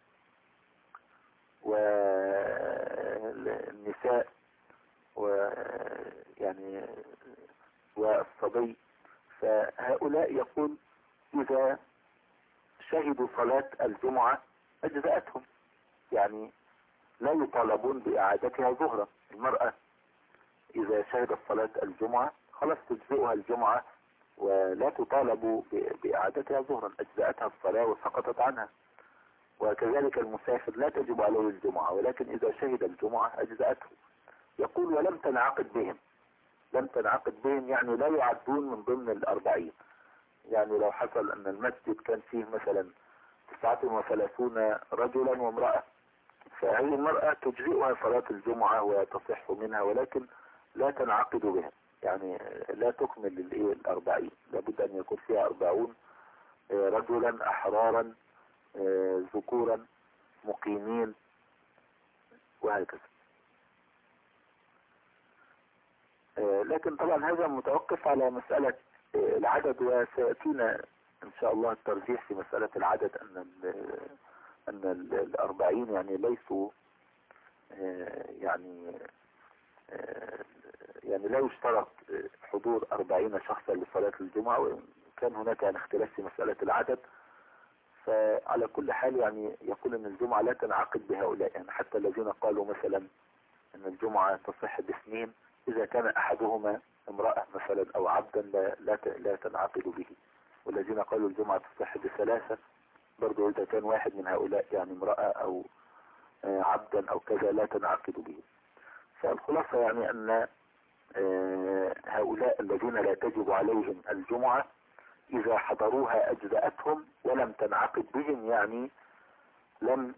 والنساء ويعني والصبي، فهؤلاء يقول إذا شهدوا صلاة الجمعة أجزأتهم، يعني لا يطالبون بإعادتها ظهرا. المرأة إذا شهدت صلاة الجمعة خلاص تجزئها الجمعة ولا تطالب بإعادتها ظهرا، أجزأتها الصلاة وسقطت عنها. وكذلك المسافر لا تجب عليه الجمعة، ولكن إذا شهد الجمعة أجزأته. يقول ولم تنعقد بهم، لم تنعقد بهم يعني لا يعدون من ضمن الأربعين. يعني لو حصل أن المسجد كان فيه مثلا تسعة وثلاثون رجلا وامرأة، فهذه المرأة تجزئها صلاة الجمعة وتصح منها، ولكن لا تنعقد بها، يعني لا تكمل الأربعين، لابد أن يكون فيها أربعون رجلا أحرارا ذكورا مقيمين وهكذا. لكن طبعا هذا متوقف على مسألة العدد، وسيأتينا إن شاء الله الترجيح في مسألة العدد، أن أن الأربعين يعني ليسوا يعني يعني لا يشترط حضور أربعين شخصا لصلاة الجمعة، وإن كان هناك يعني اختلاف في مسألة العدد. فعلى كل حال يعني يقول أن الجمعة لا تنعقد بهؤلاء، يعني حتى الذين قالوا مثلا أن الجمعة تصح باثنين إذا كان أحدهما امرأة مثلا أو عبدا لا, لا, لا تنعقد به، والذين قالوا الجمعة تصح بثلاثة برضو إذا كان واحد من هؤلاء يعني امرأة أو عبدا أو كذا لا تنعقد به. فالخلاصة يعني أن هؤلاء الذين لا تجب عليهم الجمعة إذا حضروها أجزأتهم ولم تنعقد بهم، يعني لم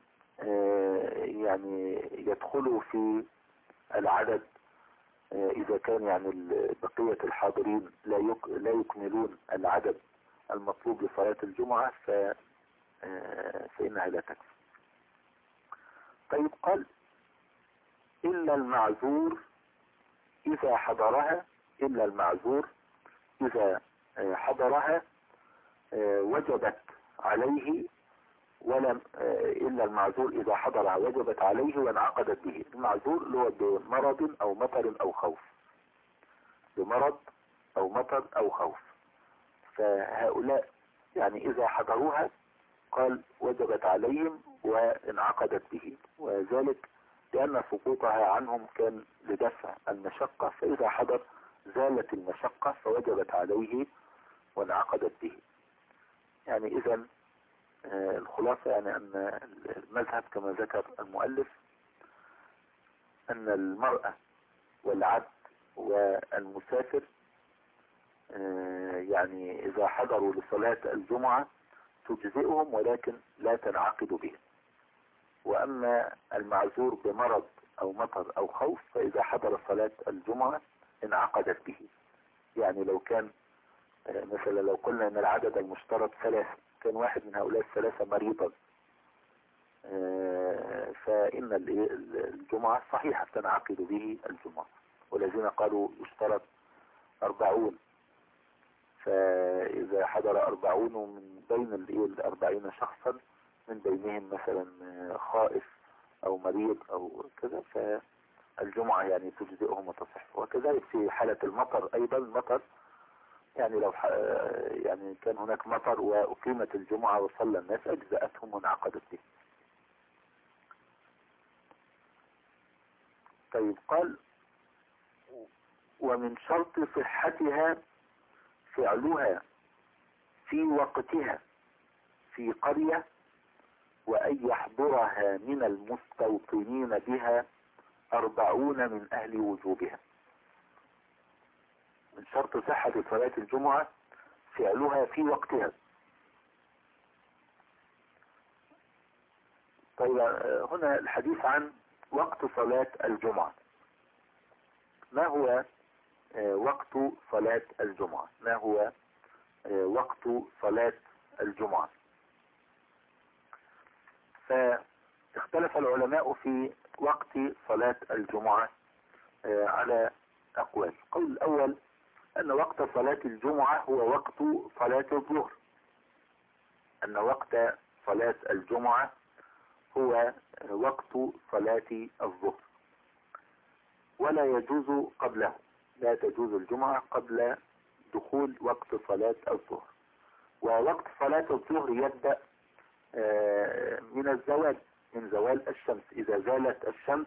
يعني يدخلوا في العدد إذا كان يعني بقية الحاضرين لا لا يكملون العدد المطلوب لصلاة الجمعة ف فإنها لا تكفي. طيب قال إلا المعذور إذا حضرها، إلا المعذور إذا حضرها وجبت عليه، ولم إلا المعذور إذا حضرها وجبت عليه وانعقدت به. المعذور اللي هو بمرض أو مطر أو خوف، بمرض أو مطر أو خوف. فهؤلاء يعني إذا حضروها قال وجبت عليهم وانعقدت به، وذلك لأن سقوطها عنهم كان لدفع المشقة، فإذا حضر زالت المشقة فوجبت عليه وانعقدت به. يعني إذن الخلاصة يعني أن المذهب كما ذكر المؤلف أن المرأة والعبد والمسافر يعني إذا حضروا لصلاة الجمعة تجزئهم ولكن لا تنعقد بهم. وأما المعذور بمرض أو مطر أو خوف فإذا حضر صلاة الجمعة انعقدت به. يعني لو كان مثلا لو قلنا أن العدد المشترك ثلاثة، كان واحد من هؤلاء الثلاثة مريضا، فإن الجمعة صحيحة تنعقد به الجمعة. والذين قالوا يشترط أربعون، فإذا حضر أربعون من بين الأربعين شخصا من بينهم مثلا خائف أو مريض أو كذا فالجمعة يعني تجزئهم وتصح. وكذلك في حالة المطر أيضا، المطر يعني لو يعني كان هناك مطر وأقيمت الجمعة وصلى الناس أجزأتهم وانعقدت به. طيب قال ومن شرط صحتها فعلها في وقتها في قرية وأن يحضرها من المستوطنين بها أربعون من أهل وجوبها. من شرط صحة صلاة الجمعة فعلها في وقتها. طيب هنا الحديث عن وقت صلاة الجمعة، ما هو وقت صلاة الجمعة؟ ما هو وقت صلاة الجمعة؟ فاختلف العلماء في وقت صلاة الجمعة على أقوال. القول الأول أن وقت صلاة الجمعة هو وقت صلاة الظهر، أن وقت صلاة الجمعة هو وقت صلاة الظهر، ولا يجوز قبله، لا تجوز الجمعة قبل دخول وقت صلاة الظهر. ووقت صلاة الظهر يبدأ من الزوال، من زوال الشمس. إذا زالت الشمس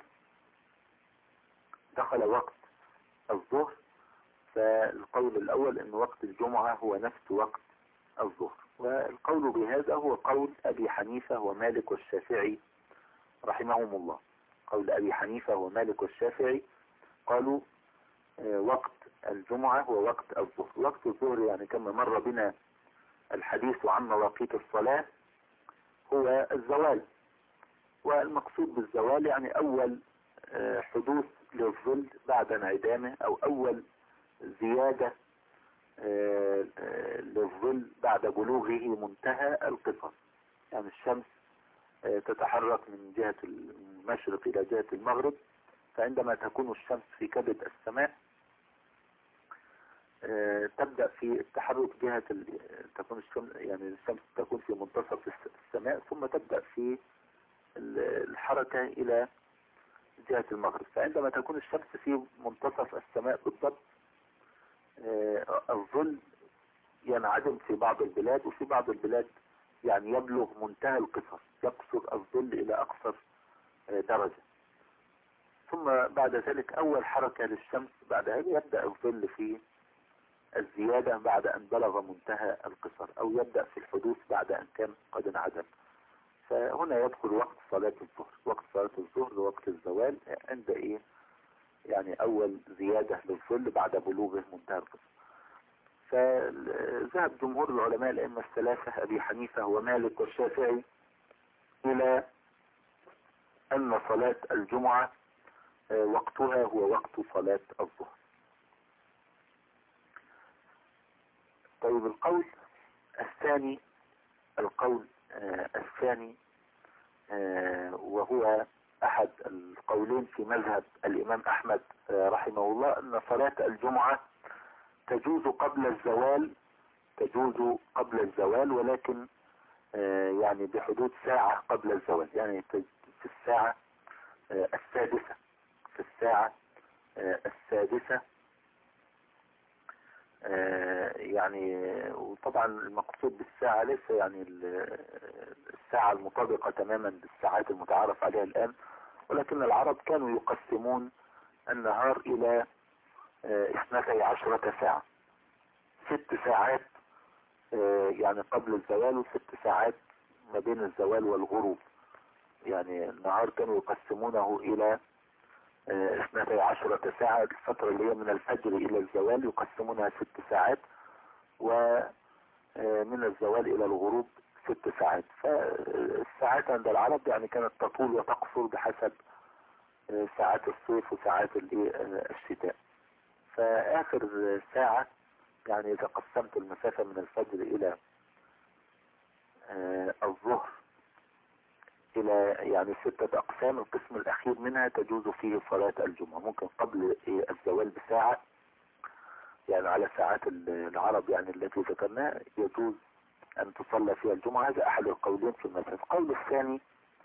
دخل وقت الظهر. فالقول الأول أن وقت الجمعة هو نفس وقت الظهر. والقول بهذا هو قول أبي حنيفة ومالك والشافعي رحمهم الله. قول أبي حنيفة ومالك والشافعي قالوا وقت الجمعة هو وقت الظهر. وقت الظهر يعني كما مر بنا الحديث عن مواقيت الصلاة هو الزوال، والمقصود بالزوال يعني أول حدوث للظل بعد انعدامه، أو أول زيادة للظل بعد بلوغه منتهى القصر. يعني الشمس تتحرك من جهة المشرق إلى جهة المغرب، فعندما تكون الشمس في كبد السماء تبدأ في التحرك جهة تكون الشمس يعني الشمس تكون في منتصف السماء، ثم تبدأ في الحركة إلى جهة المغرب. فعندما تكون الشمس في منتصف السماء بالضبط الظل ينعدم في بعض البلاد، وفي بعض البلاد يعني يبلغ منتهى القصر، يقصر الظل إلى أقصر درجة. ثم بعد ذلك أول حركة للشمس بعد هذا يبدأ الظل في الزيادة بعد أن بلغ منتهى القصر، أو يبدأ في الحدوث بعد أن كان قد انعدم. فهنا يدخل وقت صلاة الظهر. وقت صلاة الظهر وقت الزوال عند إيه؟ يعني أول زيادة للظل بعد بلوغه منتهى القصر. فذهب جمهور العلماء الأئمة الثلاثة أبي حنيفة ومالك والشافعي إلى أن صلاة الجمعة وقتها هو وقت صلاة الظهر. طيب القول الثاني القول الثاني وهو أحد القولين في مذهب الإمام أحمد رحمه الله، أن صلاة الجمعة تجوز قبل الزوال تجوز قبل الزوال ولكن يعني بحدود ساعة قبل الزوال، يعني في الساعة السادسة في الساعة السادسة يعني. وطبعا المقصود بالساعة ليس يعني الساعة المطابقة تماما بالساعات المتعارف عليها الآن، ولكن العرب كانوا يقسمون النهار إلى اثنتي عشرة ساعة، ست ساعات يعني قبل الزوال وست ساعات ما بين الزوال والغروب. يعني النهار كانوا يقسمونه إلى اثنتي عشرة ساعة. الفترة اللي هي من الفجر إلى الزوال يقسمونها ست ساعات، ومن الزوال إلى الغروب ست ساعات. فالساعات عند العرب يعني كانت تطول وتقصر بحسب ساعات الصيف وساعات الشتاء. فآخر ساعة يعني إذا قسمت المسافة من الفجر إلى الظهر إلى يعني ستة أقسام، القسم الأخير منها تجوز فيه صلاة الجمعة. ممكن قبل الزوال بساعة، يعني على ساعات العرب يعني التي ذكرناها يجوز أن تصلى فيها الجمعة. هذا أحد القولين في المذهب. القول الثاني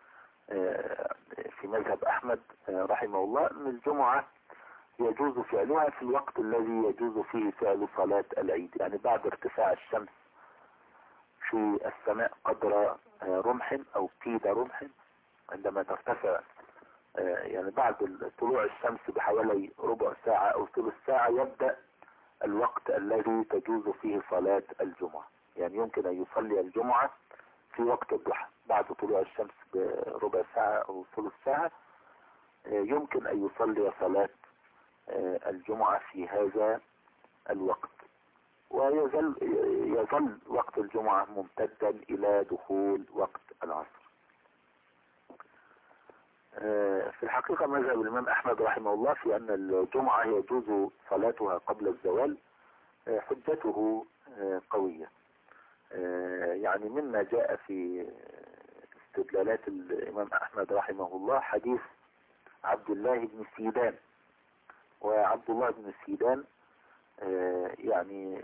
في مذهب أحمد رحمه الله أن الجمعة يجوز فعلها في الوقت الذي يجوز فيه فعل صلاة العيد، يعني بعد ارتفاع الشمس في السماء قدر رمح أو قيد رمح. عندما ترتفع يعني بعد طلوع الشمس بحوالي ربع ساعة أو ثلث ساعة يبدأ الوقت الذي تجوز فيه صلاة الجمعة. يعني يمكن أن يصلي الجمعة في وقت الضحى بعد طلوع الشمس بربع ساعة أو ثلث ساعة، يمكن أن يصلي صلاة الجمعة في هذا الوقت، ويظل يظل وقت الجمعة ممتدا إلى دخول وقت العصر. في الحقيقة مذهب الإمام أحمد رحمه الله في أن الجمعة يجوز صلاتها قبل الزوال حجته قوية. يعني مما جاء في استدلالات الإمام أحمد رحمه الله حديث عبد الله بن سيدان. وعبد الله بن سيدان يعني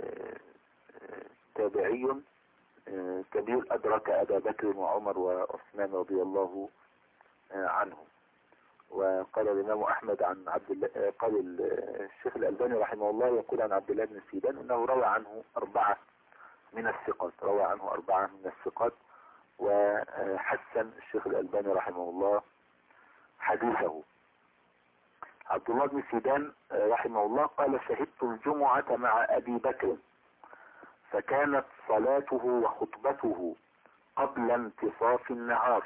تابعي كبير أدرك أبا بكر وعمر وعثمان رضي الله عنهم. وقال الإمام أحمد عن عبد الله، قال الشيخ الألباني رحمه الله يقول عن عبد الله بن سيدان أنه روى عنه أربعة من الثقات، روى عنه أربعة من الثقات. وحسن الشيخ الألباني رحمه الله حديثه. عبد الله بن سيدان رحمه الله قال شهدت الجمعة مع أبي بكر فكانت صلاته وخطبته قبل انتصاف النهار،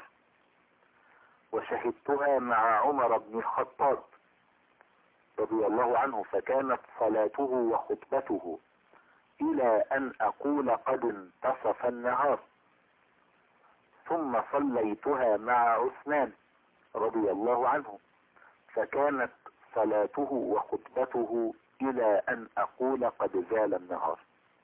وشهدتها مع عمر بن الخطاب رضي الله عنه فكانت صلاته وخطبته إلى أن أقول قد انتصف النهار، ثم صليتها مع عثمان رضي الله عنه فكانت صلاته وخطبته إلى أن أقول قد زال النهار.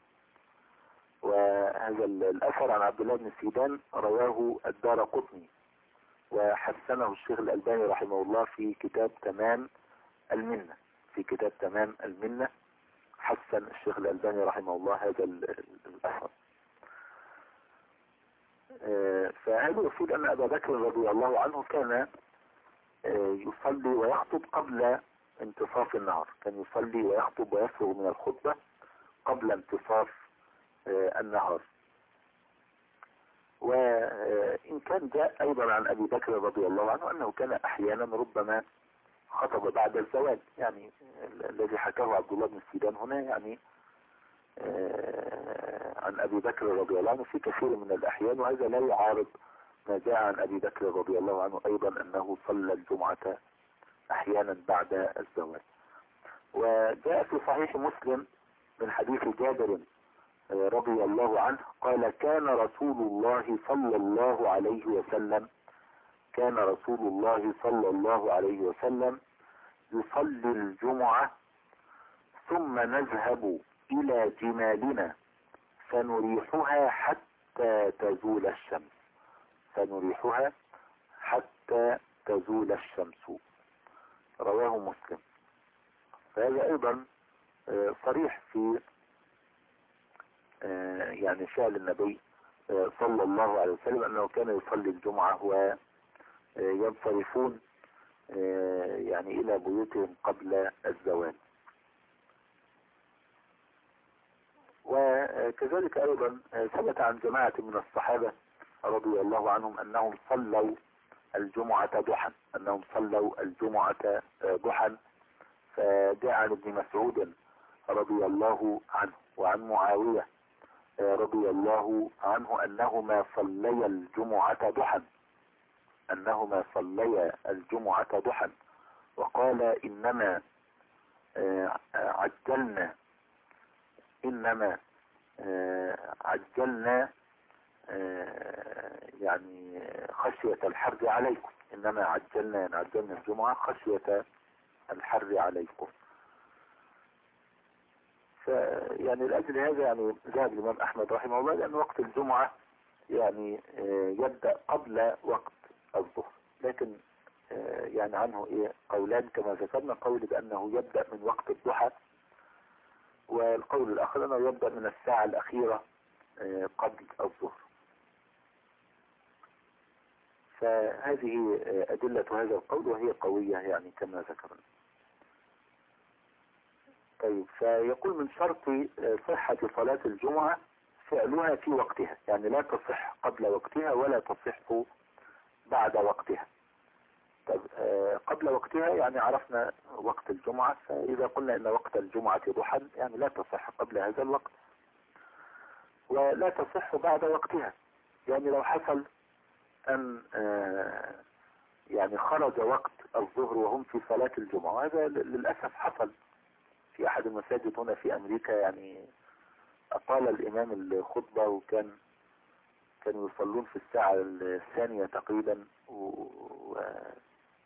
وهذا الأثر عن عبد الله بن سيدان رواه الدارقطني وحسنه الشيخ الألباني رحمه الله في كتاب تمام المنة. في كتاب تمام المنة حسن الشيخ الألباني رحمه الله هذا الأثر. فهذا يفيد أن أبا بكر رضي الله عنه كان يصلي ويخطب قبل انتصاف النهار، كان يصلي ويخطب ويفرغ من الخطبة قبل انتصاف النهار. وإن كان جاء أيضا عن أبي بكر رضي الله عنه أنه كان أحيانا ربما خطب بعد الزوال، يعني الذي حكاه عبد الله بن سيدان هنا يعني عن أبي بكر رضي الله عنه في كثير من الأحيان، وهذا لا يعارض ما جاء عن أبي بكر رضي الله عنه أيضا أنه صلى الجمعة أحيانا بعد الزوال. وجاء في صحيح مسلم من حديث جابر رضي الله عنه قال كان رسول الله صلى الله عليه وسلم كان رسول الله صلى الله عليه وسلم يصلي الجمعة ثم نذهب إلى جمالنا فنريحها حتى تزول الشمس فنريحها حتى تزول الشمس رواه مسلم. فهذا أيضا صريح في يعني فعل النبي صلى الله عليه وسلم أنه كان يصلي الجمعة وينصرفون يعني إلى بيوتهم قبل الزوال. وكذلك أيضا ثبت عن جماعة من الصحابة رضي الله عنهم أنهم صلوا الجمعة ضحى أنهم صلوا الجمعة ضحى فجاء عن ابن مسعود رضي الله عنه وعن معاوية رضي الله عنه أنهما صليا الجمعة ضحى أنهما صليا الجمعة ضحى وقال إنما عجلنا إنما عجلنا يعني خشية الحر عليكم إنما عجلنا عجلنا الجمعة خشية الحر عليكم. فيعني لأجل هذا يعني ذهب الإمام أحمد رحمه الله لأن وقت الجمعة يعني يبدأ قبل وقت الظهر، لكن يعني عنه إيه قولان كما ذكرنا، قول بأنه يبدأ من وقت الضحى، والقول الآخر أنه يبدأ من الساعة الأخيرة قبل الظهر. فهذه أدلة هذا القول وهي قوية يعني كما ذكرنا. طيب، فيقول من شرط صحة صلاة الجمعة فعلها في وقتها، يعني لا تصح قبل وقتها ولا تصح بعد وقتها. طيب قبل وقتها يعني عرفنا وقت الجمعة، فإذا قلنا إن وقت الجمعة ضحى يعني لا تصح قبل هذا الوقت، ولا تصح بعد وقتها. يعني لو حصل أن يعني خرج وقت الظهر وهم في صلاة الجمعة، هذا للأسف حصل في أحد المساجد هنا في أمريكا، يعني أطال الإمام الخطبة وكان كانوا يصلون في الساعة الثانية تقريبا، و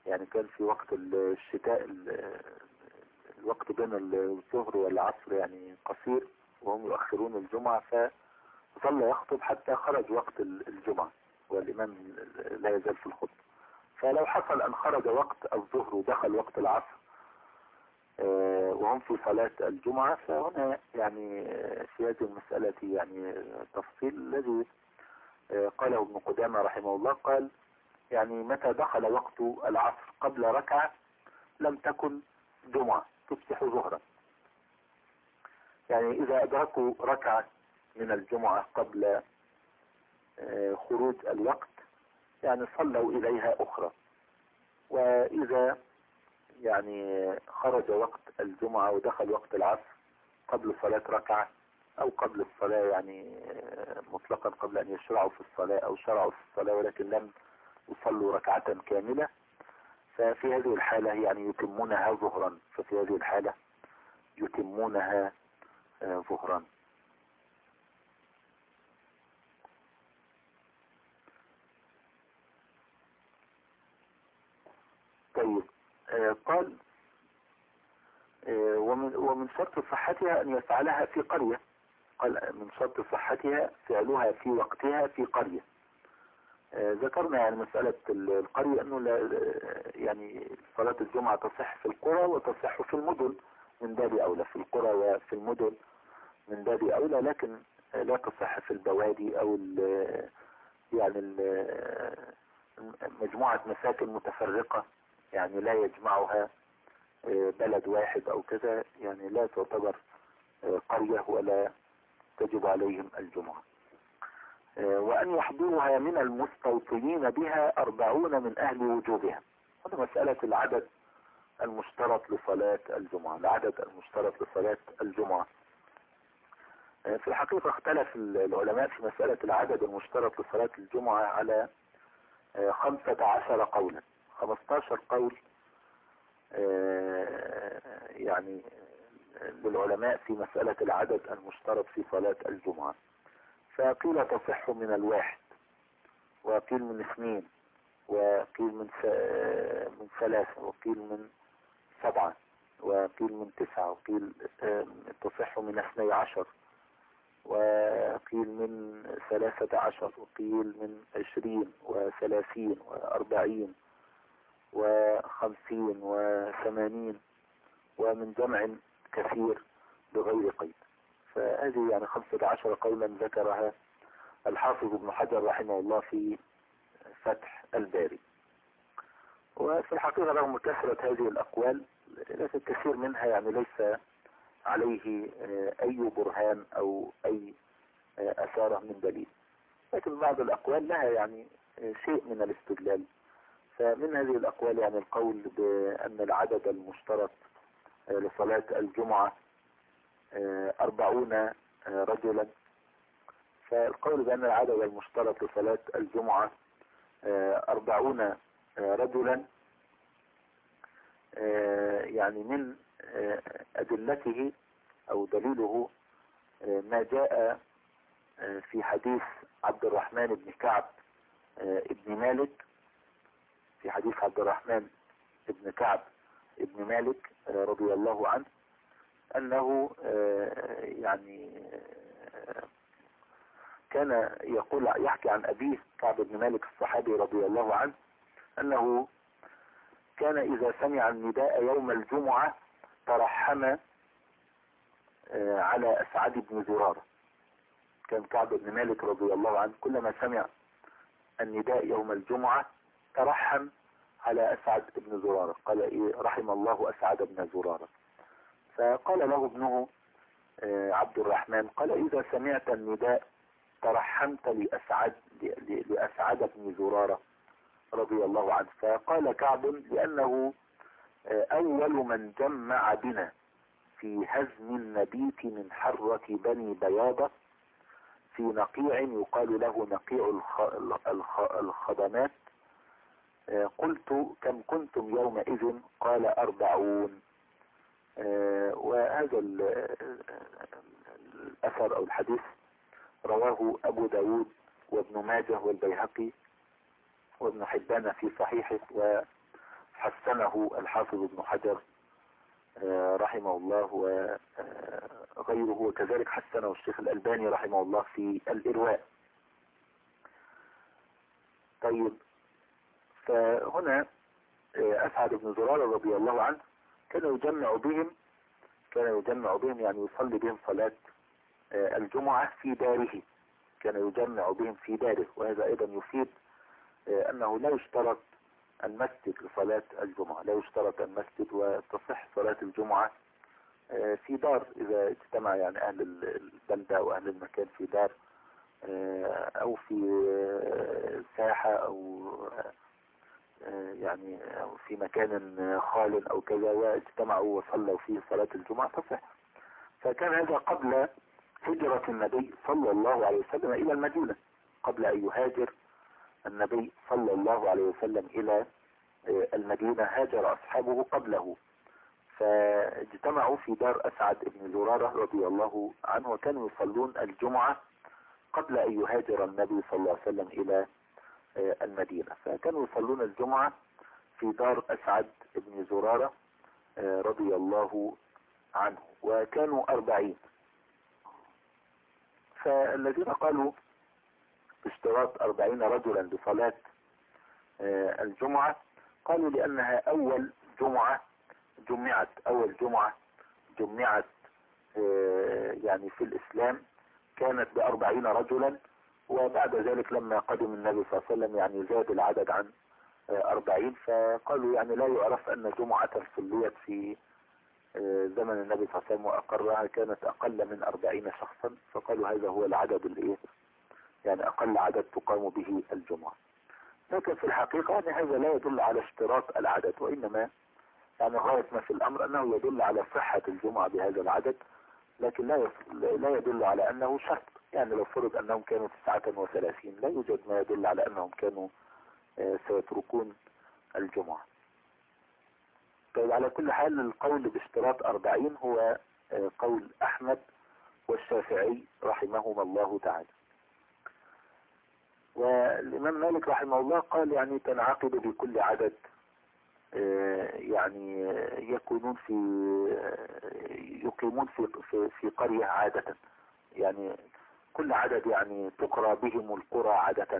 يعني كان في وقت الشتاء الوقت بين الظهر والعصر يعني قصير، وهم يؤخرون الجمعة، فظل يخطب حتى خرج وقت الجمعة والإمام لا يزال في الخطبة. فلو حصل أن خرج وقت الظهر ودخل وقت العصر وهم في صلاة الجمعة، فهنا يعني في هذه المسألة يعني تفصيل الذي قاله ابن قدامة رحمه الله. قال يعني متى دخل وقت العصر قبل ركعة لم تكن جمعة تصبح ظهرا. يعني إذا أدركوا ركعة من الجمعة قبل خروج الوقت يعني صلوا إليها أخرى. وإذا يعني خرج وقت الجمعة ودخل وقت العصر قبل صلاة ركعة أو قبل الصلاة يعني مطلقا قبل أن يشرعوا في الصلاة أو شرعوا في الصلاة ولكن لم يصلوا ركعة كاملة، ففي هذه الحالة يعني يتمونها ظهرا ففي هذه الحالة يتمونها ظهرا. طيب قال ومن ومن شرط صحتها أن يفعلها في قرية. قال من شرط صحتها فعلها في وقتها في قرية. ذكرنا يعني مسألة القرية أنه لا يعني صلاة الجمعة تصح في القرى وتصح في المدن من باب أولى، في القرى وفي المدن من باب أولى، لكن لا تصح في البوادي أو ال يعني ال مجموعة مساكن متفرقة يعني لا يجمعها بلد واحد أو كذا، يعني لا تعتبر قرية ولا تجب عليهم الجمعة. وأن يحضرها من المستوطنين بها أربعون من أهل وجوبها. هذا مسألة العدد المشترط لصلاة الجمعة، العدد المشترط لصلاة الجمعة. في الحقيقة اختلف العلماء في مسألة العدد المشترط لصلاة الجمعة على خمسة عشر قولا، خمستاشر قول يعني للعلماء في مسألة العدد المشترط في صلاة الجمعة. فقيل تصح من الواحد، وقيل من اثنين، وقيل من من ثلاثة، وقيل من سبعة، وقيل من تسعة، وقيل تصح من اثني عشر، وقيل من ثلاثة عشر، وقيل من عشرين وثلاثين واربعين وخمسين وثمانين، ومن جمع كثير بغير قيد. فهذه يعني خمسة عشر قولا ذكرها الحافظ ابن حجر رحمه الله في فتح الباري. وفي الحقيقة رغم كثرة هذه الأقوال لكن كثير منها يعني ليس عليه أي برهان أو أي أثارة من دليل، لكن بعض الأقوال لها يعني شيء من الاستدلال. فمن هذه الأقوال يعني القول بأن العدد المشترط لصلاة الجمعة أربعون رجلا. فالقول بأن العدد المشترط لصلاة الجمعة أربعون رجلا يعني من أدلته أو دليله ما جاء في حديث عبد الرحمن بن كعب ابن مالك، في حديث عبد الرحمن بن كعب ابن مالك رضي الله عنه أنه يعني كان يقول يحكي عن أبيه كعب بن مالك الصحابي رضي الله عنه أنه كان إذا سمع النداء يوم الجمعة ترحم على أسعد بن زرارة. كان كعب بن مالك رضي الله عنه كلما سمع النداء يوم الجمعة ترحم على أسعد بن زرارة، قال إيه رحم الله أسعد بن زرارة. فقال له ابنه عبد الرحمن قال إذا سمعت النداء ترحمت لأسعد لأسعد بن زرارة رضي الله عنه. فقال كعب لأنه أول من جمع بنا في هزم النبيت من حرة بني بياضة في نقيع يقال له نقيع الخدمات. قلت كم كنتم يومئذ؟ قال أربعون. وهذا الأثر أو الحديث رواه أبو داود وابن ماجه والبيهقي وابن حبان في صحيحه، حسنه الحافظ ابن حجر رحمه الله وغيره، وكذلك حسنه الشيخ الألباني رحمه الله في الإرواء. طيب، فهنا أسعد بن زرارة رضي الله عنه كان يجمع بهم كان يجمع بهم يعني يصلي بهم صلاة الجمعة في داره، كان يجمع بهم في داره. وهذا أيضا يفيد أنه لا يشترط المسجد لصلاة الجمعة، لا يشترط المسجد، وتصح صلاة الجمعة في دار إذا اجتمع يعني أهل البلدة أو أهل المكان في دار أو في ساحة أو يعني في مكان خال أو كذا، واجتمعوا وصلوا فيه صلاة الجمعة تصح. فكان هذا قبل هجرة النبي صلى الله عليه وسلم إلى المدينة، قبل أن يهاجر النبي صلى الله عليه وسلم إلى المدينة، هاجر أصحابه قبله، فاجتمعوا في دار أسعد بن زرارة رضي الله عنه، وكانوا يصلون الجمعة قبل أن يهاجر النبي صلى الله عليه وسلم إلى المدينة. فكانوا يصلون الجمعة في دار أسعد بن زرارة رضي الله عنه، وكانوا أربعين. فالذين قالوا باشتراط أربعين رجلا لصلاة الجمعة قالوا لأنها أول جمعة جمعت أول جمعة جمعت يعني في الإسلام كانت بأربعين رجلا، وبعد ذلك لما قدم النبي صلى الله عليه وسلم يعني زاد العدد عن أربعين، فقالوا يعني لا يعرف أن جمعة صليت في زمن النبي صلى الله عليه وسلم وأقرها كانت أقل من أربعين شخصا، فقالوا هذا هو العدد الإيه يعني أقل عدد تقام به الجمعة. لكن في الحقيقة يعني هذا لا يدل على اشتراط العدد، وإنما يعني غاية ما في الأمر أنه يدل على صحة الجمعة بهذا العدد، لكن لا لا يدل على أنه شرط. يعني لو فرض أنهم كانوا تسعة وثلاثين لا يوجد ما يدل على أنهم كانوا سيتركون الجمعة. طيب، على كل حال القول باشتراط أربعين هو قول أحمد والشافعي رحمهما الله تعالى. والإمام مالك رحمه الله قال يعني تنعقد بكل عدد يعني يكونون في يقيمون في في, في قرية عادة، يعني كل عدد يعني تقرى بهم القرى عادة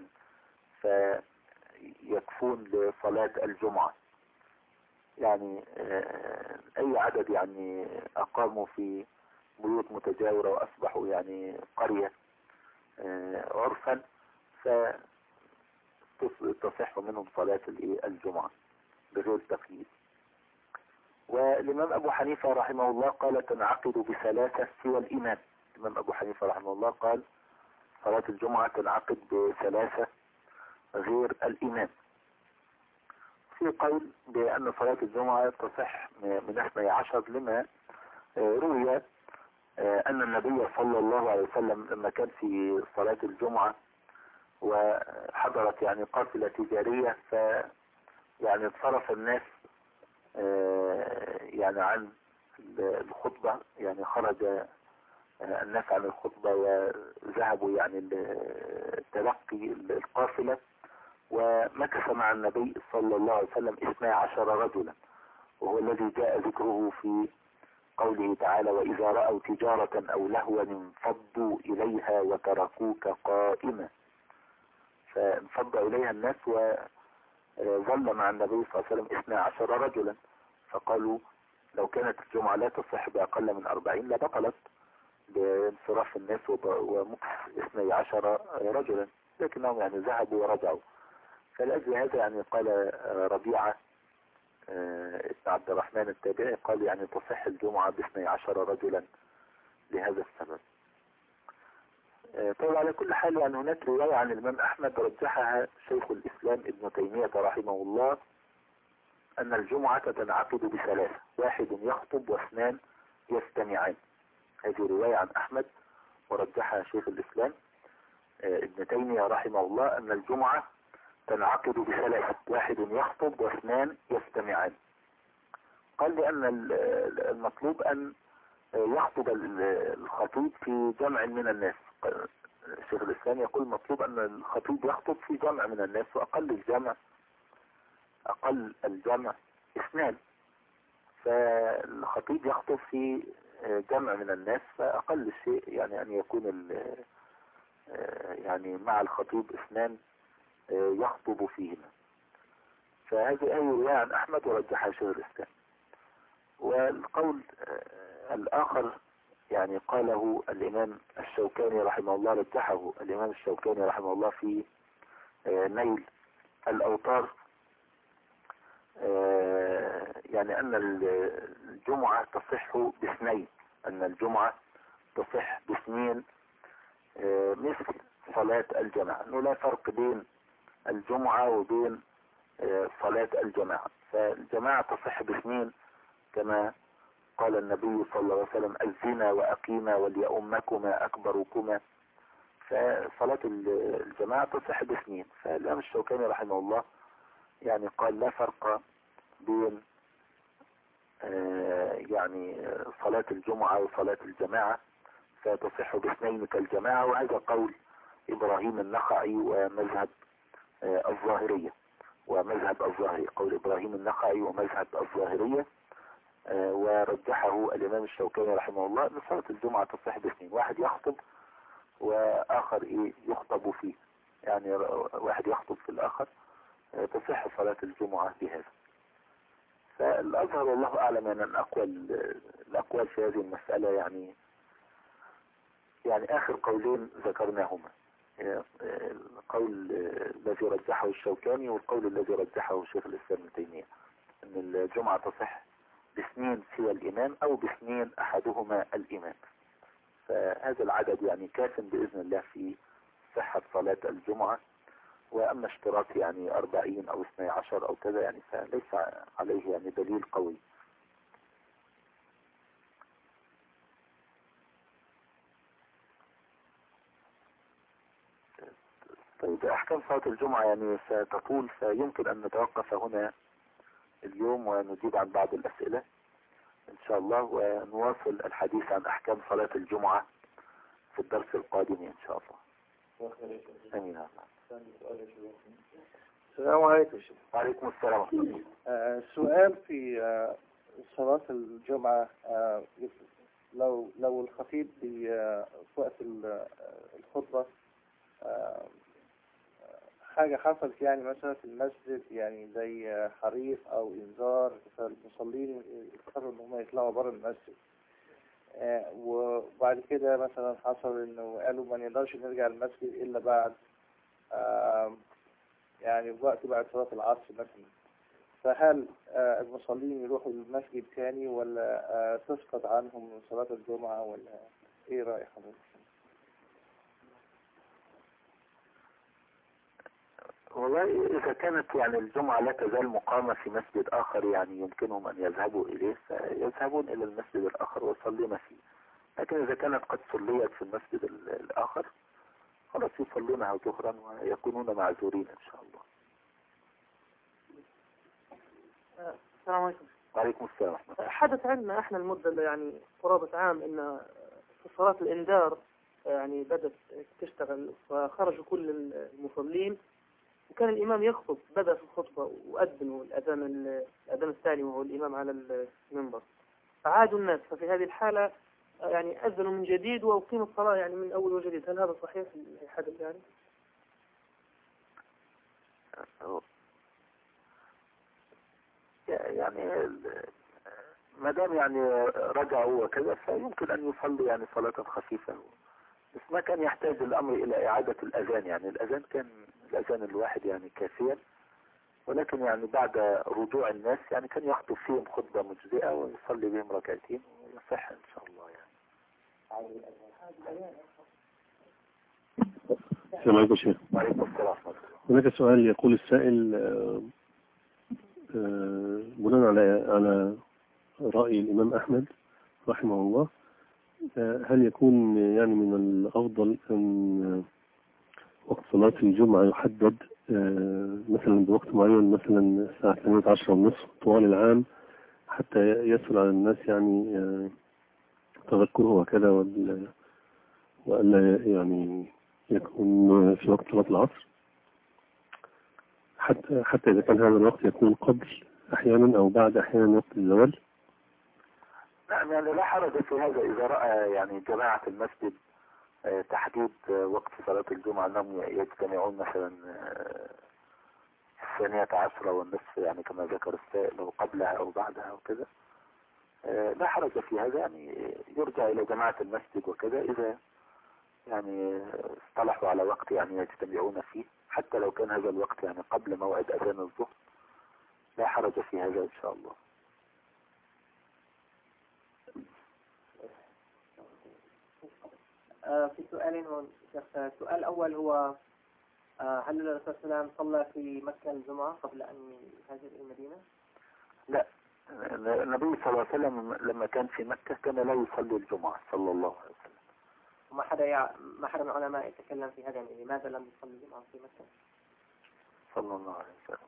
فيكفون لصلاة الجمعة. يعني أي عدد يعني أقاموا في بيوت متجاورة وأصبحوا يعني قرية عرفا فتصح منهم صلاة الجمعة بغير تقييد. والإمام أبو حنيفة رحمه الله قال تنعقد بثلاثة سوى الإمام. الإمام أبو حنيفة رحمه الله قال صلاة الجمعة تنعقد بثلاثة غير الإمام. في قول بأن صلاة الجمعة تصح من اثني عشر لما روي أن النبي صلى الله عليه وسلم لما كان في صلاة الجمعة وحضرت يعني قافلة تجارية ف يعني انصرف الناس يعني عن الخطبة، يعني خرج الناس عن الخطبة وذهبوا يعني لتلقي القافلة، ومكث مع النبي صلى الله عليه وسلم اثني عشر رجلا، وهو الذي جاء ذكره في قوله تعالى وإذا رأوا تجارة أو لهوا انفضوا إليها وتركوك قائما. فانفض إليها الناس وظل مع النبي صلى الله عليه وسلم اثني عشر رجلا، فقالوا لو كانت الجمعة لا تصح بأقل من أربعين لبطلت بانصراف الناس ومكث اثني عشر رجلا، لكنهم يعني ذهبوا ورجعوا. فلأجل هذا يعني قال ربيعة ابن عبد الرحمن التابعي قال يعني تصح الجمعة باثني عشر رجلا لهذا السبب. طبعا على كل حال يعني هناك رواية عن الإمام أحمد رجحها شيخ الإسلام ابن تيمية رحمه الله أن الجمعة تنعقد بثلاثة، واحد يخطب واثنان يستمعان. هذه رواية عن أحمد ورجحها شيخ الإسلام ابن تيمية رحمه الله أن الجمعة تنعقد بثلاثة، واحد يخطب واثنان يستمعان. قال لأن المطلوب أن يخطب الخطيب في جمع من الناس. شيخ الإسلام يقول مطلوب أن الخطيب يخطب في جمع من الناس، وأقل الجمع أقل الجمع اثنان، فالخطيب يخطب في جمع من الناس، فأقل شيء يعني أن يكون يعني مع الخطيب اثنان يخطب فيهما. فهذه آية رواية عن أحمد ورجحها شيخ الإسلام. والقول الآخر يعني قاله الإمام الشوكاني رحمه الله، رجحه الإمام الشوكاني رحمه الله في نيل الأوطار، يعني أن الجمعة تصح باثنين، أن الجمعة تصح باثنين مثل صلاة الجماعة، أنه لا فرق بين الجمعة وبين صلاة الجماعة، فالجماعة تصح باثنين كما قال النبي صلى الله عليه وسلم: الزنا وأقيما وليؤمكما أكبركما. فصلاة الجماعة تصح باثنين. فالإمام الشوكاني رحمه الله يعني قال لا فرق بين يعني صلاة الجمعة وصلاة الجماعة، فتصح باثنين كالجماعة. وهذا قول إبراهيم النخعي ومذهب الظاهرية ومذهب الظاهرية قول إبراهيم النخعي ومذهب الظاهرية، ورجحه الإمام الشوكاني رحمه الله أن صلاة الجمعة تصح باثنين، واحد يخطب وآخر إيه يخطب فيه، يعني واحد يخطب في الآخر، تصح صلاة الجمعة بهذا. فالأظهر والله أعلم أن الأقوال الأقوال في هذه المسألة يعني يعني آخر قولين ذكرناهما، القول الذي رجحه الشوكاني والقول الذي رجحه شيخ الإسلام ابن تيمية، أن الجمعة تصح باثنين سوى الإمام أو باثنين أحدهما الإمام. فهذا العدد يعني كاف بإذن الله في صحة صلاة الجمعة. وأما اشتراط يعني أربعين أو اثني عشر أو كذا يعني فليس عليه يعني دليل قوي. طيب، أحكام صلاة الجمعة يعني ستطول، فيمكن أن نتوقف هنا اليوم ونجيب عن بعض الأسئلة إن شاء الله، ونواصل الحديث عن أحكام صلاة الجمعة في الدرس القادم إن شاء الله. أمين. السلام عليكم. وعليكم السلام ورحمة الله. السؤال في آه صلاة الجمعة، آه لو لو الخطيب في آه وقت الخطبة آه حاجة حصلت يعني مثلا في المسجد، يعني زي حريق أو إنذار، فالمصلين اضطروا إن هم يطلعوا بره المسجد، آه وبعد كده مثلا حصل إنه قالوا ما نقدرش نرجع المسجد إلا بعد آه يعني وقت بعد صلاة العصر مثلا، فهل آه المصلين يروحوا للمسجد تاني ولا آه تسقط عنهم صلاة الجمعة، ولا إيه رأي حضرتك؟ والله إذا كانت يعني الجمعة لا تزال مقامة في مسجد آخر يعني يمكنهم أن يذهبوا إليه، فيذهبون إلى المسجد الآخر ويصلون فيه. لكن إذا كانت قد صليت في المسجد الآخر خلاص يصلونها ظهرا ويكونون معذورين إن شاء الله. السلام عليكم. وعليكم السلام. حدث عندنا احنا المدة يعني قرابة عام ان في صلاة الانذار يعني بدأت تشتغل، فخرجوا كل المصلين وكان الامام يخطب، بدأ في الخطبة وأذنوا الاذان الاذان الثاني وهو الامام على المنبر، فعادوا الناس، ففي هذه الحالة يعني أذنوا من جديد وأقيموا الصلاة يعني من أول وجديد. هل هذا صحيح في حدث يعني؟ يعني ما دام يعني رجعوا وكذا فيمكن أن يصلي يعني صلاة خفيفة، بس ما كان يحتاج الأمر إلى إعادة الأذان. يعني الأذان كان الأذان الواحد يعني كافيا، ولكن يعني بعد رجوع الناس يعني كان يخطب فيهم خطبة مجزئة ويصلي بهم ركعتين ويصح إن شاء الله يعني. السلام عليكم شيخ. وعليكم السلام ورحمة الله. هناك سؤال يقول السائل بناء على على رأي الإمام أحمد رحمه الله، هل يكون يعني من الأفضل أن وقت صلاة الجمعة يحدد مثلا بوقت معين، مثلا الساعة الثانية عشرة ونصف طوال العام، حتى يسهل على الناس يعني تذكره وكذا، وألا يعني يكون في وقت صلاة العصر، حتى حتى إذا كان هذا الوقت يكون قبل أحيانا أو بعد أحيانا وقت الزوال؟ نعم، يعني لا حرج في هذا إذا رأى يعني جماعة المسجد آه، تحديد آه، وقت صلاة الجمعة أنهم يجتمعون مثلا آه، الثانية عشرة والنصف، يعني كما ذكر السائل، أو قبلها أو بعدها أو كذا. آه، لا حرج في هذا، يعني يرجع إلى جماعة المسجد وكذا إذا يعني اصطلحوا على وقت يعني يجتمعون فيه، حتى لو كان هذا الوقت يعني قبل موعد أذان الظهر، لا حرج في هذا إن شاء الله. آه في سؤالين هون شيخ. السؤال الأول هو آه هل الرسول صلى الله عليه وسلم صلى في مكة الجمعة قبل أن يهاجر إلى المدينة؟ لا، النبي صلى الله عليه وسلم لما كان في مكة كان لا يصلي الجمعة صلى الله عليه وسلم. وما حدا يع... ما حدا من العلماء يتكلم في هذا، يعني لماذا لم يصلي الجمعة في مكة؟ صلى الله عليه وسلم.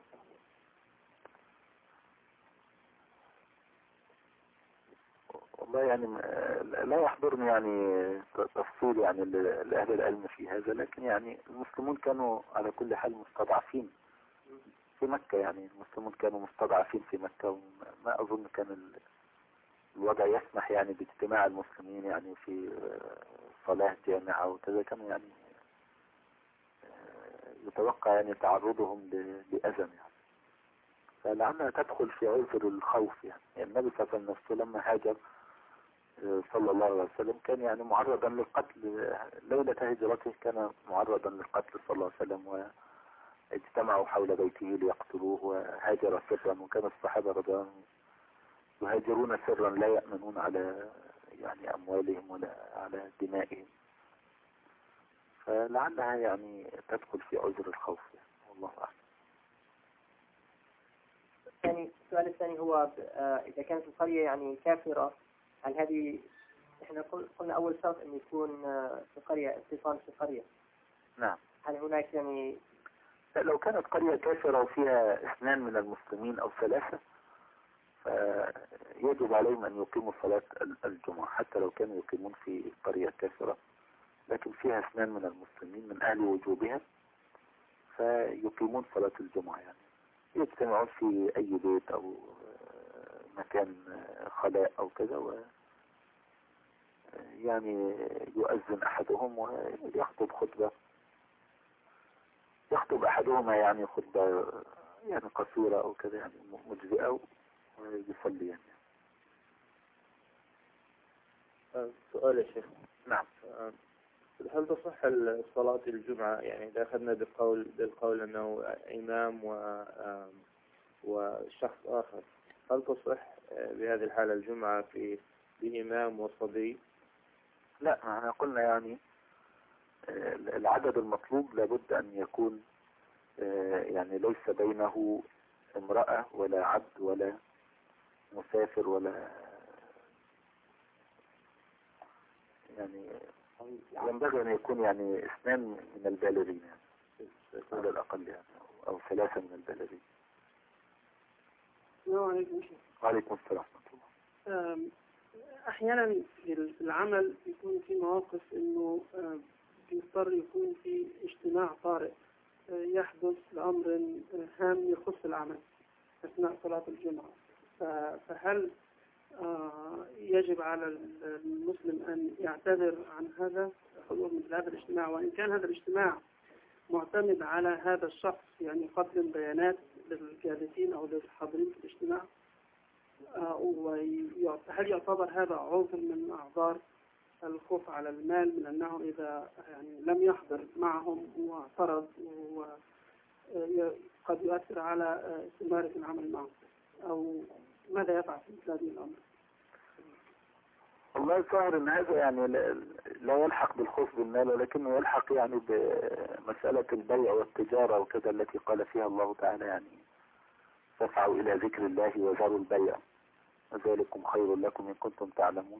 والله يعني لا يحضرني يعني تفصيل يعني لأهل العلم في هذا، لكن يعني المسلمون كانوا على كل حال مستضعفين في مكة، يعني المسلمون كانوا مستضعفين في مكة، وما أظن كان الوضع يسمح يعني باجتماع المسلمين يعني في صلاة جامعة وكذا. كانوا يعني يتوقع يعني تعرضهم لأذى يعني، فلعلها تدخل في عذر الخوف. يعني, يعني النبي صلى الله عليه وسلم نفسه لما هاجر صلى الله عليه وسلم كان يعني معرضا للقتل، ليلة هجرته كان معرضا للقتل صلى الله عليه وسلم، واجتمعوا حول بيته ليقتلوه، وهاجر سرا، وكان الصحابة رضي الله عنهم يهاجرون سرا لا يأمنون على يعني أموالهم ولا على دمائهم، فلعلها يعني تدخل في عذر الخوف يعني، والله أعلم. يعني السؤال الثاني هو آه إذا كانت القرية يعني كافرة، هل هذه احنا قلنا أول شرط أن يكون آه في قرية اتصال في قرية. نعم. هل هناك يعني لو كانت قرية كافرة وفيها اثنان من المسلمين أو ثلاثة فيجب عليهم أن يقيموا صلاة الجمعة، حتى لو كانوا يقيمون في قرية كافرة لكن فيها اثنان من المسلمين من أهل وجوبها، فيقيمون صلاة الجمعة، يعني يجتمعون في أي بيت أو مكان خلاء أو كذا، و يعني يؤذن أحدهم ويخطب خطبة، يخطب أحدهما يعني خطبة يعني قصيرة أو كذا يعني مجزئة، ويصلي يعني. سؤال يا شيخ. نعم. هل تصح صلاة الجمعة، يعني إذا أخذنا بالقول بالقول أنه إمام و وشخص آخر، هل تصح بهذه الحالة الجمعة في بإمام وصبي؟ لا، احنا قلنا يعني العدد المطلوب لابد أن يكون يعني ليس بينه امرأة ولا عبد ولا مسافر ولا يعني ينبغي أن يكون يعني اثنان من البالغين يعني على الأقل يعني، أو ثلاثة من البالغين. السلام عليكم شيخ. وعليكم السلام ورحمة الله. أحيانا في العمل يكون في مواقف إنه بيضطر يكون في اجتماع طارئ يحدث لأمر هام يخص العمل أثناء صلاة الجمعة، فهل يجب على المسلم أن يعتذر عن هذا حضور مثل هذا الاجتماع، وإن كان هذا الاجتماع معتمد على هذا الشخص يعني يقدم بيانات للجالسين أو للحاضرين في الاجتماع، وهل يعتبر هذا عذر من أعذار الخوف على المال من أنه إذا يعني لم يحضر معهم واعترض وقد يؤثر على استمرارية العمل معهم، أو ماذا يفعل في مثل هذه الأمر؟ والله ظاهر ان هذا يعني لا يلحق بالخوف بالمال، ولكنه يلحق يعني بمسألة البيع والتجارة وكذا التي قال فيها الله تعالى يعني فاسعوا إلى ذكر الله وذروا البيع وذلكم خير لكم إن كنتم تعلمون.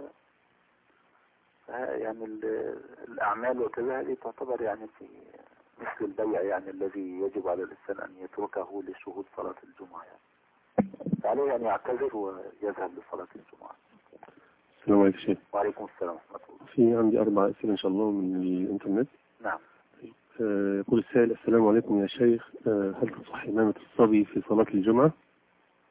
ف يعني الأعمال وكذا هذه تعتبر يعني في مثل البيع يعني الذي يجب على الإنسان أن يتركه لشهود صلاة الجمعة، يعني فعليه أن يعتذر ويذهب لصلاة الجمعة. السلام عليكم شيخ. وعليكم السلام ورحمة الله. في عندي أربع أسئلة إن شاء الله من الإنترنت. نعم. يقول السائل: السلام عليكم يا شيخ، هل تصح إمامة الصبي في صلاة الجمعة؟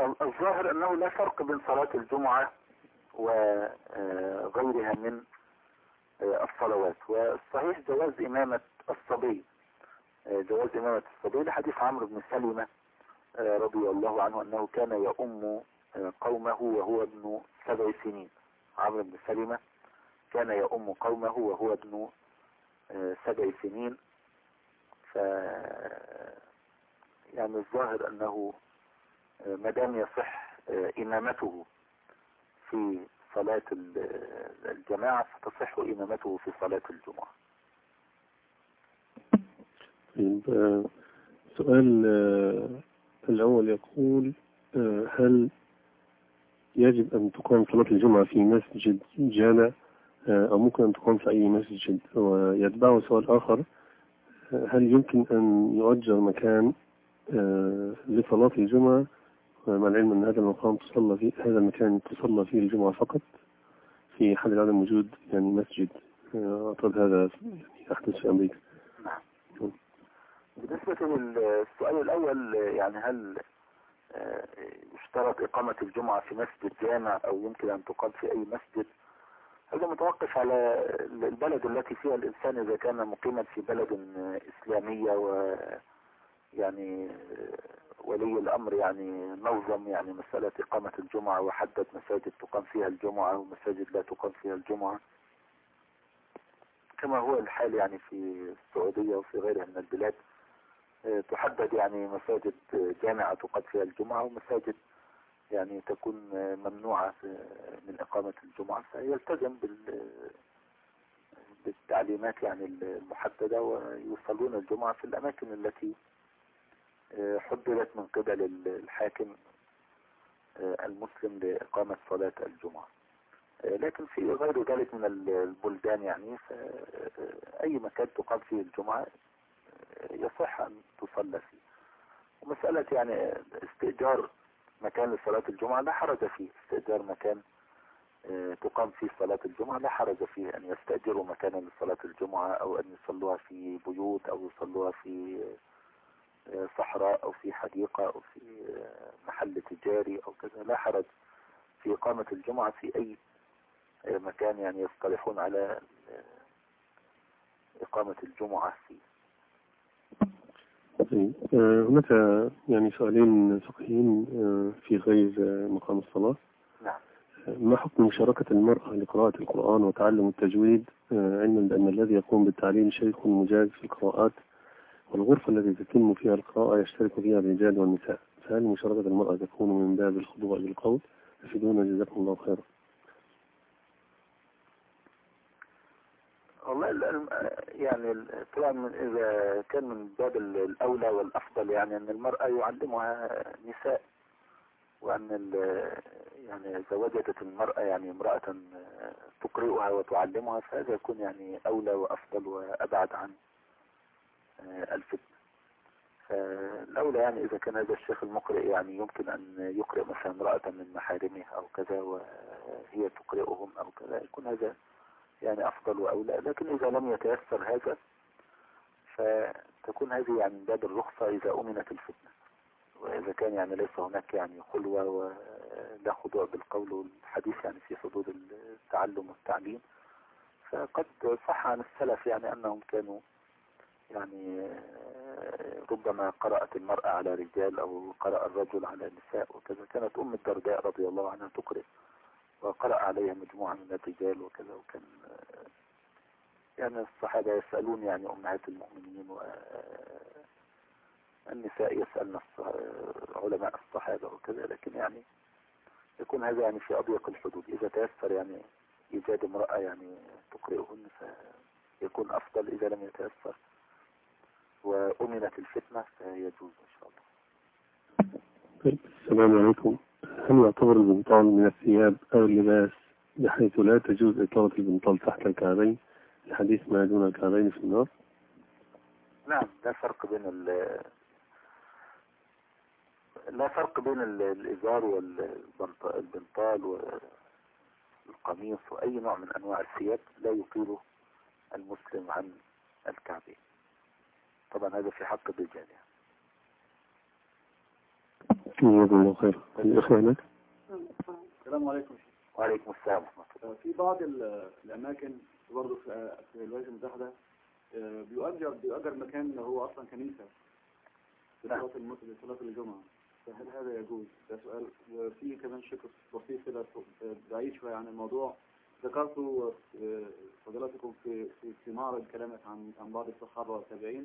الظاهر أنه لا فرق بين صلاة الجمعة وغيرها من الصلوات، والصحيح جواز إمامة الصبي، جواز إمامة الصبي لحديث عمرو بن سلمة رضي الله عنه أنه كان يؤم قومه وهو ابن سبع سنين. عمرو بن سلمة كان يؤم قومه وهو ابن سبع سنين. ف يعني الظاهر أنه مدام يصح إمامته في صلاة الجماعة فتصح إمامته في صلاة الجمعة. طيب، سؤال الأول يقول: هل يجب أن تقام صلاة الجمعة في مسجد جامع أو ممكن أن تقام في أي مسجد؟ ويتبعه سؤال آخر: هل يمكن أن يؤجر مكان لصلاة الجمعة مع العلم أن هذا المقام تصلى فيه هذا المكان تصلى فيه الجمعة فقط في حال عدم وجود يعني مسجد؟ أعتقد هذا يحدث في أمريكا. نعم. بالنسبة للسؤال الأول، يعني هل يشترط إقامة الجمعة في مسجد جامع أو يمكن أن تقام في أي مسجد؟ هذا متوقف على البلد التي فيها الإنسان. إذا كان مقيما في بلد إسلامية و يعني ولي الأمر يعني نظم يعني مسألة إقامة الجمعة وحدد مساجد تقام فيها الجمعة ومساجد لا تقام فيها الجمعة، كما هو الحال يعني في السعودية وفي غيرها من البلاد، تحدد يعني مساجد جامعة تقام فيها الجمعة ومساجد يعني تكون ممنوعة من إقامة الجمعة، فيلتزم بالتعليمات يعني المحددة ويصلون الجمعة في الأماكن التي حددت من قبل الحاكم المسلم لإقامة صلاة الجمعة. لكن في غير ذلك من البلدان يعني أي مكان تقام فيه الجمعة يصح أن تصلى فيه. ومسألة يعني استئجار مكان لصلاة الجمعة لا حرج فيه، استئجار مكان تقام فيه صلاة الجمعة لا حرج فيه أن يستأجروا مكانا لصلاة الجمعة أو أن يصلوها في بيوت أو يصلوها في صحراء أو في حديقة أو في محل تجاري أو كذا، لا حرج في إقامة الجمعة في أي مكان يعني يصطلحون على إقامة الجمعة فيه. هناك يعني سؤالين فقهيين في غير مقام الصلاة. نعم. ما حكم مشاركة المرأة لقراءة القرآن وتعلم التجويد، علما بأن الذي يقوم بالتعليم شيخ مجاز في القراءات والغرفة التي تتم فيها القراءة يشترك فيها الرجال والنساء، فهل مشاركة المرأة تكون من باب الخضوع للقول؟ أفيدونا جزاكم الله خيرا. والله يعني طبعا إذا كان من باب الأولى والأفضل يعني أن المرأة يعلمها نساء، وأن يعني إذا وجدت المرأة يعني امرأة تقرئها وتعلمها فهذا يكون يعني أولى وأفضل وأبعد عن الفتنة. فالأولى يعني إذا كان هذا الشيخ المقرئ يعني يمكن أن يقرئ مثلا امرأة من محارمه أو كذا وهي تقرئهم أو كذا يكون هذا يعني أفضل وأولى. لكن إذا لم يتيسر هذا فتكون هذه يعني من باب الرخصة إذا أمنت الفتنة، وإذا كان يعني ليس هناك يعني خلوة ولا خضوع بالقول والحديث يعني في حدود التعلم والتعليم، فقد صح عن السلف يعني أنهم كانوا يعني ربما قرأت المرأة على رجال أو قرأ الرجل على نساء وكذا. كانت أم الدرداء رضي الله عنها تقرأ وقرأ عليها مجموعة من الرجال وكذا، وكان يعني الصحابة يسألون يعني أمهات المؤمنين والنساء يسألن علماء الصحابة وكذا، لكن يعني يكون هذا يعني في أضيق الحدود. إذا تيسر يعني إيجاد امرأة يعني تقرئهن فيكون أفضل، إذا لم يتيسر وأمنت الفتنة فيجوز إن شاء الله. طيب، السلام عليكم. هل يعتبر البنطال من الثياب أو اللباس بحيث لا تجوز إطالة البنطال تحت الكعبين الحديث ما دون الكعبين في النار؟ نعم، لا فرق بين ال لا فرق بين الإزار والبنطال والقميص وأي نوع من أنواع الثياب لا يطيله المسلم عن الكعبين. طبعا هذا في حق الرجال يعني. جزاكم الله خير. الإخوة هناك. السلام عليكم. وعليكم السلام ورحمة الله. في بعض الأماكن برضه في الولايات المتحدة بيؤجر بيؤجر مكان هو أصلا كنيسة لصلاة المسجد لصلاة الجمعة، فهل هذا يجوز؟ ده سؤال. وفي كمان شق بسيط كده بعيد شوية عن الموضوع، ذكرت فضيلتكم في في في معرض كلامك عن عن بعض الصحابة والتابعين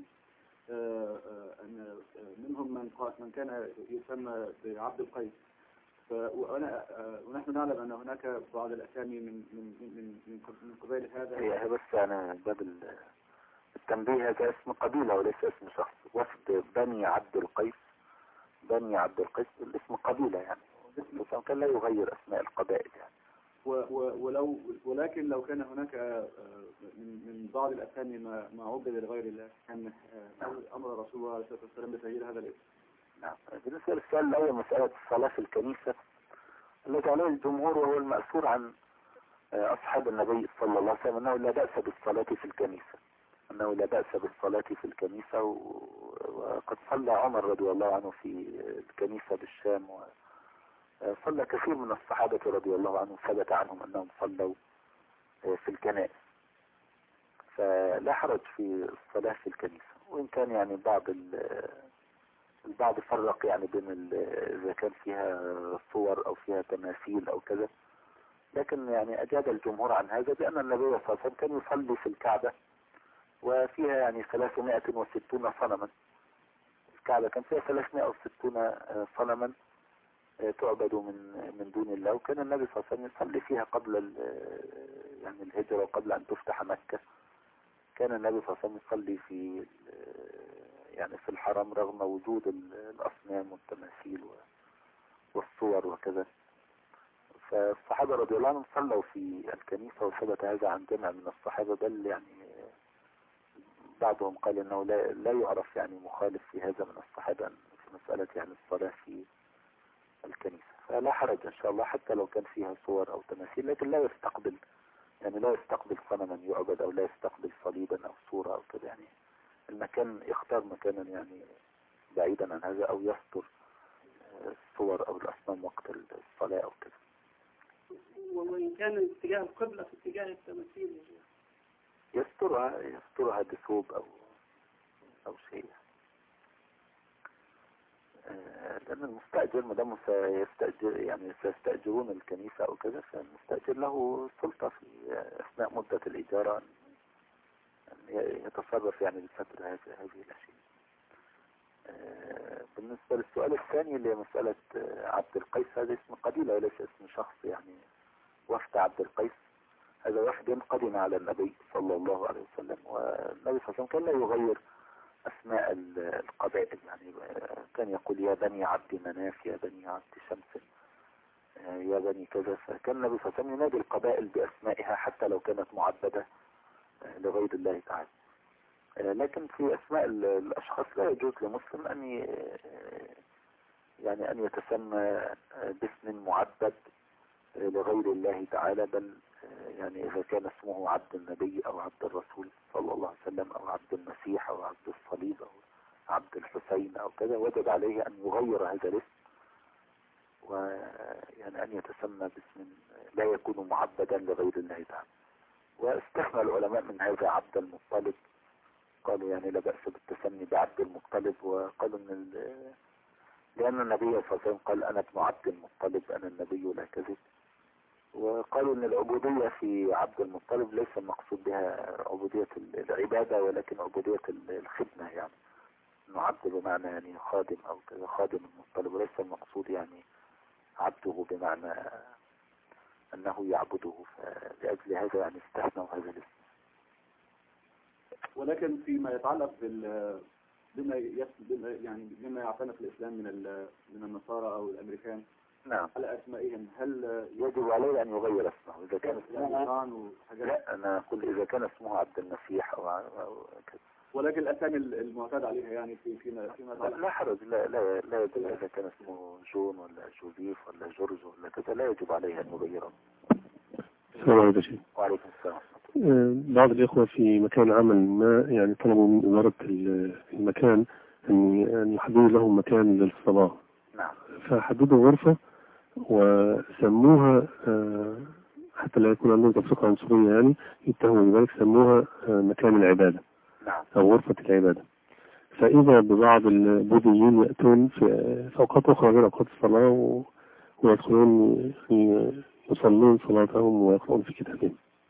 أن منهم من من كان يسمى بعبد القيس، وأنا ونحن نعلم أن هناك بعض الأسامي من من من من من قبائل هذا. هي بس أنا باب التنبيه، هذا اسم قبيلة وليس اسم شخص. وفد بني عبد القيس، بني عبد القيس الاسم قبيلة يعني، بس كان لا يغير أسماء القبائل يعني. ولو ولكن لو كان هناك من من بعض الأسامي ما ما عبد لغير الله، كان أمر رسول الله عليه الصلاة والسلام بتغيير هذا الاسم. نعم. بالنسبة للسؤال الأول، مسألة الصلاة في الكنيسة التي عليه الجمهور وهو المأثور عن أصحاب النبي صلى الله عليه وسلم أنه لا بأس بالصلاة في الكنيسة، أنه لا بأس بالصلاة في الكنيسة. وقد صلى عمر رضي الله عنه في الكنيسة بالشام، وصلى كثير من الصحابة رضي الله عنهم ثبت عنهم أنهم صلوا في الكنائس، فلا حرج في الصلاة في الكنيسة. وإن كان يعني بعض البعض فرق يعني بين إذا كان فيها صور أو فيها تماثيل أو كذا، لكن يعني أجاب الجمهور عن هذا بأن النبي صلى الله عليه وسلم كان يصلي في الكعبة وفيها يعني ثلاثمائة وستون صنما. الكعبة كان فيها ثلاثمائة وستون صنما تعبد من من دون الله، وكان النبي صلى الله عليه وسلم يصلي فيها قبل يعني الهجرة وقبل أن تفتح مكة. كان النبي صلى الله عليه وسلم يصلي في يعني في الحرم رغم وجود الأصنام والتماثيل والصور وكذا. فالصحابة رضي الله عنهم صلوا في الكنيسة، وثبت هذا عن جمع من الصحابة، بل يعني بعضهم قال انه لا, لا يعرف يعني مخالف في هذا من الصحابة في مسألة يعني الصلاة في الكنيسة. فلا حرج ان شاء الله حتى لو كان فيها صور او تماثيل، لكن لا يستقبل يعني لا يستقبل صنما يعبد او لا يستقبل صليبا او صورة او كذا. يعني المكان يختار مكانا يعني بعيدا عن هذا، او يستر الصور او الاصنام وقت الصلاة او كذا. وإن كان اتجاه القبلة في اتجاه التماثيل يسترها يسترها بثوب أو أو شيء، لأن المستأجر ما دام سيستأجر يعني سيستأجرون الكنيسة أو كذا، فالمستأجر له سلطة في أثناء مدة الإجارة أن يتصرف يعني بستر هذه الأشياء. بالنسبة للسؤال الثاني اللي هي مسألة عبد القيس، هذا اسم قبيلة وليس اسم شخص. يعني وفد عبد القيس هذا وفد قدم على النبي صلى الله عليه وسلم، والنبي صلى الله عليه وسلم كان لا يغير أسماء القبائل، يعني كان يقول يا بني عبد مناف، يا بني عبد شمس، يا بني كذا. فكان النبي صلى الله عليه وسلم ينادي القبائل بأسمائها حتى لو كانت معبدة لغير الله تعالى. لكن في أسماء الأشخاص لا يجوز لمسلم أن يعني أن يتسمى باسم معبد لغير الله تعالى، بل يعني إذا كان اسمه عبد النبي أو عبد الرسول صلى الله عليه وسلم أو عبد المسيح أو عبد الصليب أو عبد الحسين أو كذا، وجب عليه أن يغير هذا الاسم، ويعني أن يتسمى باسم لا يكون معبدا لغير الله تعالى. واستثنى العلماء من هذا عبد المطلب، قالوا يعني لا بأس بالتسمي بعبد المطلب، وقالوا ان لأن النبي صلى الله عليه وسلم قال أنا ابن عبد المطلب أنا النبي لا كذب. وقالوا ان العبودية في عبد المطلب ليس المقصود بها عبودية العبادة، ولكن عبودية الخدمة، يعني انه عبد بمعنى يعني خادم او كذا، خادم المطلب، وليس المقصود يعني عبده بمعنى انه يعبده. فلأجل هذا يعني استثنوا هذا الاسم. ولكن فيما يتعلق بال بما بما يعني بما يعتنق الاسلام من من النصارى او الامريكان، نعم، على اسمائهم، هل يجب عليه ان يغير اسمه اذا كان اسمه؟ لا، انا اقول اذا كان اسمه عبد المسيح او, أو كذا. ولكن الاسامي المعتاد عليها يعني في فيما فيما لا, لا حرج، لا لا لا يجب. اذا كان اسمه جون ولا جوزيف ولا جورج ولا كذا لا يجب عليه ان يغيره. السلام عليكم. وعليكم السلام. بعض الإخوة في مكان عمل ما يعني طلبوا من إدارة المكان أن يحددوا لهم مكان للصلاة. نعم. فحددوا غرفة وسموها آه، حتى لا يكون عندهم تفرقة عنصرية يعني يتهموا بذلك، سموها آه، مكان العبادة نعم. أو غرفة العبادة. فإذا ببعض البوذيين يأتون في في أوقات أخرى غير أوقات الصلاة و- ويدخلون ي- يصلون صلاتهم ويقرؤون في كتابهم.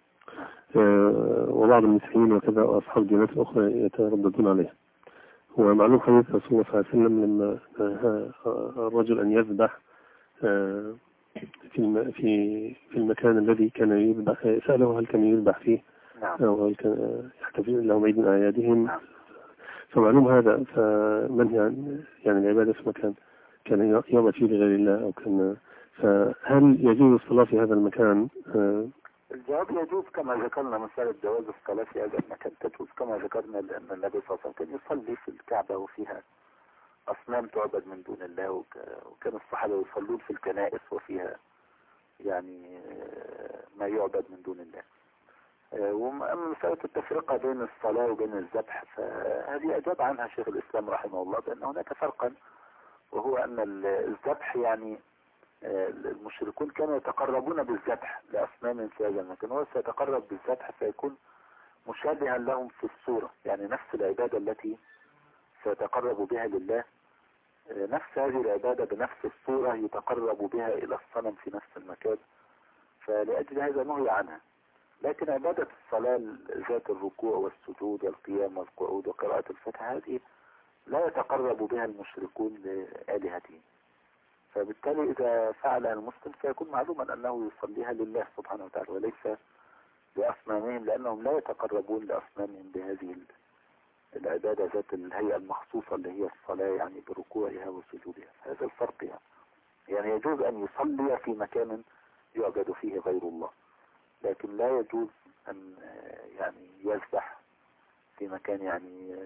آه، وبعض المسيحيين وكذا وأصحاب الديانات الأخرى يترددون عليها. ومعلوم حديث رسول الله صلى الله عليه وسلم لما نهى الرجل أن يذبح آه، في الم- في في المكان الذي كان يذبح، سأله هل كان يذبح فيه نعم. أو هل كان يحتفل لهم عيد من أعيادهم. نعم. فمعلوم هذا، فمنهي عن يعني العبادة في مكان كان يعبد فيه لغير الله أو كان، فهل يجوز الصلاة في هذا المكان؟ آه، الجواب يجوز كما ذكرنا، مسألة جواز الصلاة في هذا المكان تجوز كما ذكرنا، لأن النبي صلى الله عليه وسلم كان يصلي في الكعبة وفيها أصنام تعبد من دون الله، وك- وكان الصحابة يصلون في الكنائس وفيها يعني آه، ما يعبد من دون الله. آه، وأما مسألة التفرقة بين الصلاة وبين الذبح فهذه أجاب عنها شيخ الإسلام رحمه الله بأن هناك فرقا، وهو أن ال- الذبح يعني آه، المشركون كانوا يتقربون بالذبح لأصنام في هذا المكان، هو سيتقرب بالذبح فيكون مشابها لهم في الصورة، يعني نفس العبادة التي سيتقرب بها لله آه، نفس هذه العبادة بنفس الصورة يتقرب بها إلى الصنم في نفس المكان، فلأجل هذا نهي عنها. لكن عبادة الصلاة ذات الركوع والسجود والقيام والقعود وقراءة الفاتحة هذه لا يتقرب بها المشركون لآلهتهم، فبالتالي إذا فعلها المسلم سيكون معلوما أنه يصليها لله سبحانه وتعالى وليس لأصنامهم، لأنهم لا يتقربون لأصنامهم بهذه العبادة ذات الهيئة المخصوصة اللي هي الصلاة، يعني بركوعها وسجودها. هذا الفرق يعني. يعني يجوز أن يصلي في مكان يعبد فيه غير الله، لكن لا يجوز أن يعني يذبح في مكان يعني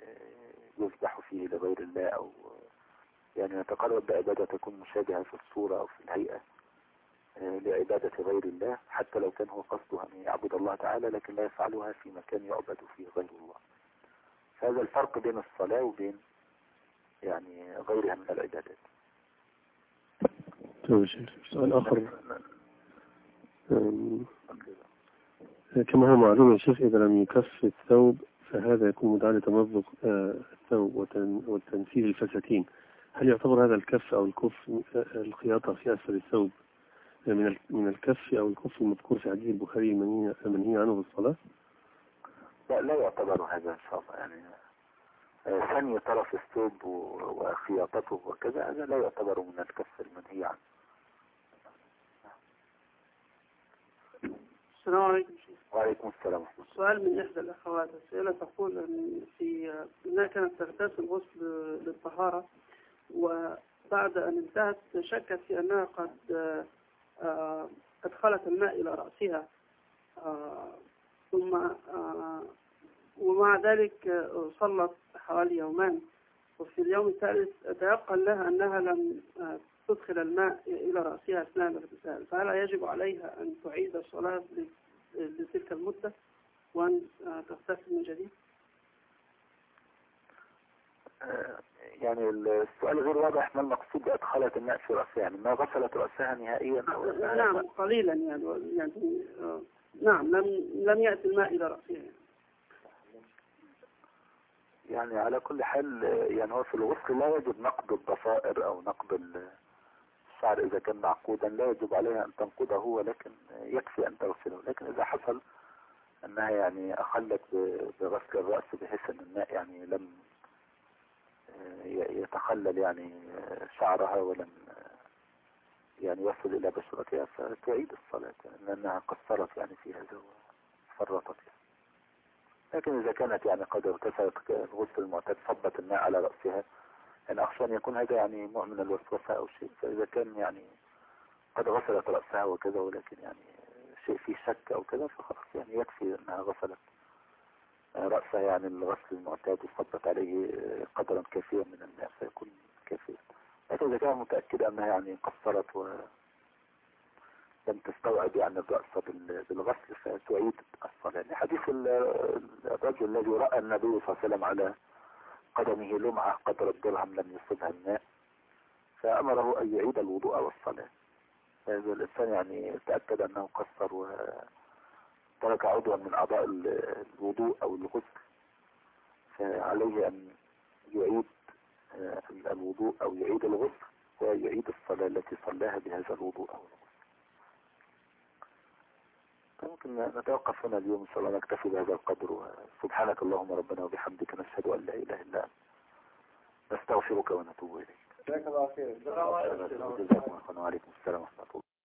يذبح فيه لغير الله، أو يعني يتقرب بعبادة تكون مشابهة في الصورة أو في الهيئة لعبادة غير الله، حتى لو كان هو قصده أن يعبد الله تعالى، لكن لا يفعلها في مكان يعبد فيه غير الله. هذا الفرق بين الصلاة وبين يعني غيرها من العبادات. سؤال آخر، كما هو معلوم يا شيخ إذا لم يكف الثوب فهذا يكون مدعى لتمزق الثوب والتنسيل الفساتين، هل يعتبر هذا الكف أو الكف الخياطة في أسفل الثوب من من الكف أو الكف المذكور في حديث البخاري المنهي عنه في الصلاة؟ لا لا يعتبر هذا إن شاء الله، يعني ثاني طرف الثوب وخياطته وكذا هذا لا يعتبر من الكف المنهي عنه. السلام عليكم شيخ. وعليكم السلام. سؤال من إحدى الأخوات، السائلة تقول أن في أنها كانت تغتسل غسل للطهارة، وبعد أن انتهت شكت في أنها قد أدخلت الماء إلى رأسها، ثم ومع ذلك صلت حوالي يومان، وفي اليوم الثالث تيقن لها أنها لم تدخل الماء إلى رأسها أثناء الاغتسال، فهل يجب عليها أن تعيد الصلاة لتلك المدة وأن تغتسل من جديد؟ يعني السؤال غير واضح، ما المقصود بأدخلت الماء في رأسها؟ يعني ما غسلت رأسها نهائيا؟ نعم قليلا يعني, يعني نعم لم لم يأتي الماء إلى رأسها يعني. يعني على كل حال يعني هو في الغسل لا يجب نقض الضفائر أو نقض الشعر إذا كان معقودا، لا يجب عليها أن تنقضه، ولكن يكفي أن تغسله. لكن إذا حصل أنها يعني أخلت بغسل الرأس بحيث أن الماء يعني لم يتخلل يعني شعرها ولم يعني يصل إلى بشرتها فتعيد الصلاة، لأنها قصرت يعني في هذا وفرطت يعني. لكن إذا كانت يعني قد اغتسلت الغسل المعتاد صبت الماء على رأسها، يعني أخشى أن يكون هذا يعني نوع من الوسوسة أو شيء، فإذا كان يعني قد غسلت رأسها وكذا ولكن يعني شيء فيه شك أو كذا فخلاص يعني يكفي أنها غسلت رأسها يعني الغسل المعتاد وصبت عليه قدرا كافيا من الماء فيكون كافيا. لكن إذا كان متأكد أنها يعني قصرت ولم تستوعب يعني الرأس بالغسل فتعيد الصلاة. حديث الرجل الذي رأى النبي صلى الله عليه وسلم على قدمه لمعة قدر الدرهم لم يصبها الماء، فأمره أن يعيد الوضوء والصلاة. فإذا الإنسان يعني تأكد أنه قصر وترك عضوا من أعضاء الوضوء أو الغسل، فعليه أن يعيد الوضوء أو يعيد الغسل ويعيد الصلاة التي صلاها بهذا الوضوء أو الغسل. ممكن نتوقف هنا اليوم إن شاء الله، نكتفي بهذا القدر. سبحانك اللهم ربنا وبحمدك، نشهد أن لا إله إلا أنت، نستغفرك ونتوب إليك. جزاك الله خير. جزاكم الله خيرا وعليكم السلام ورحمة الله.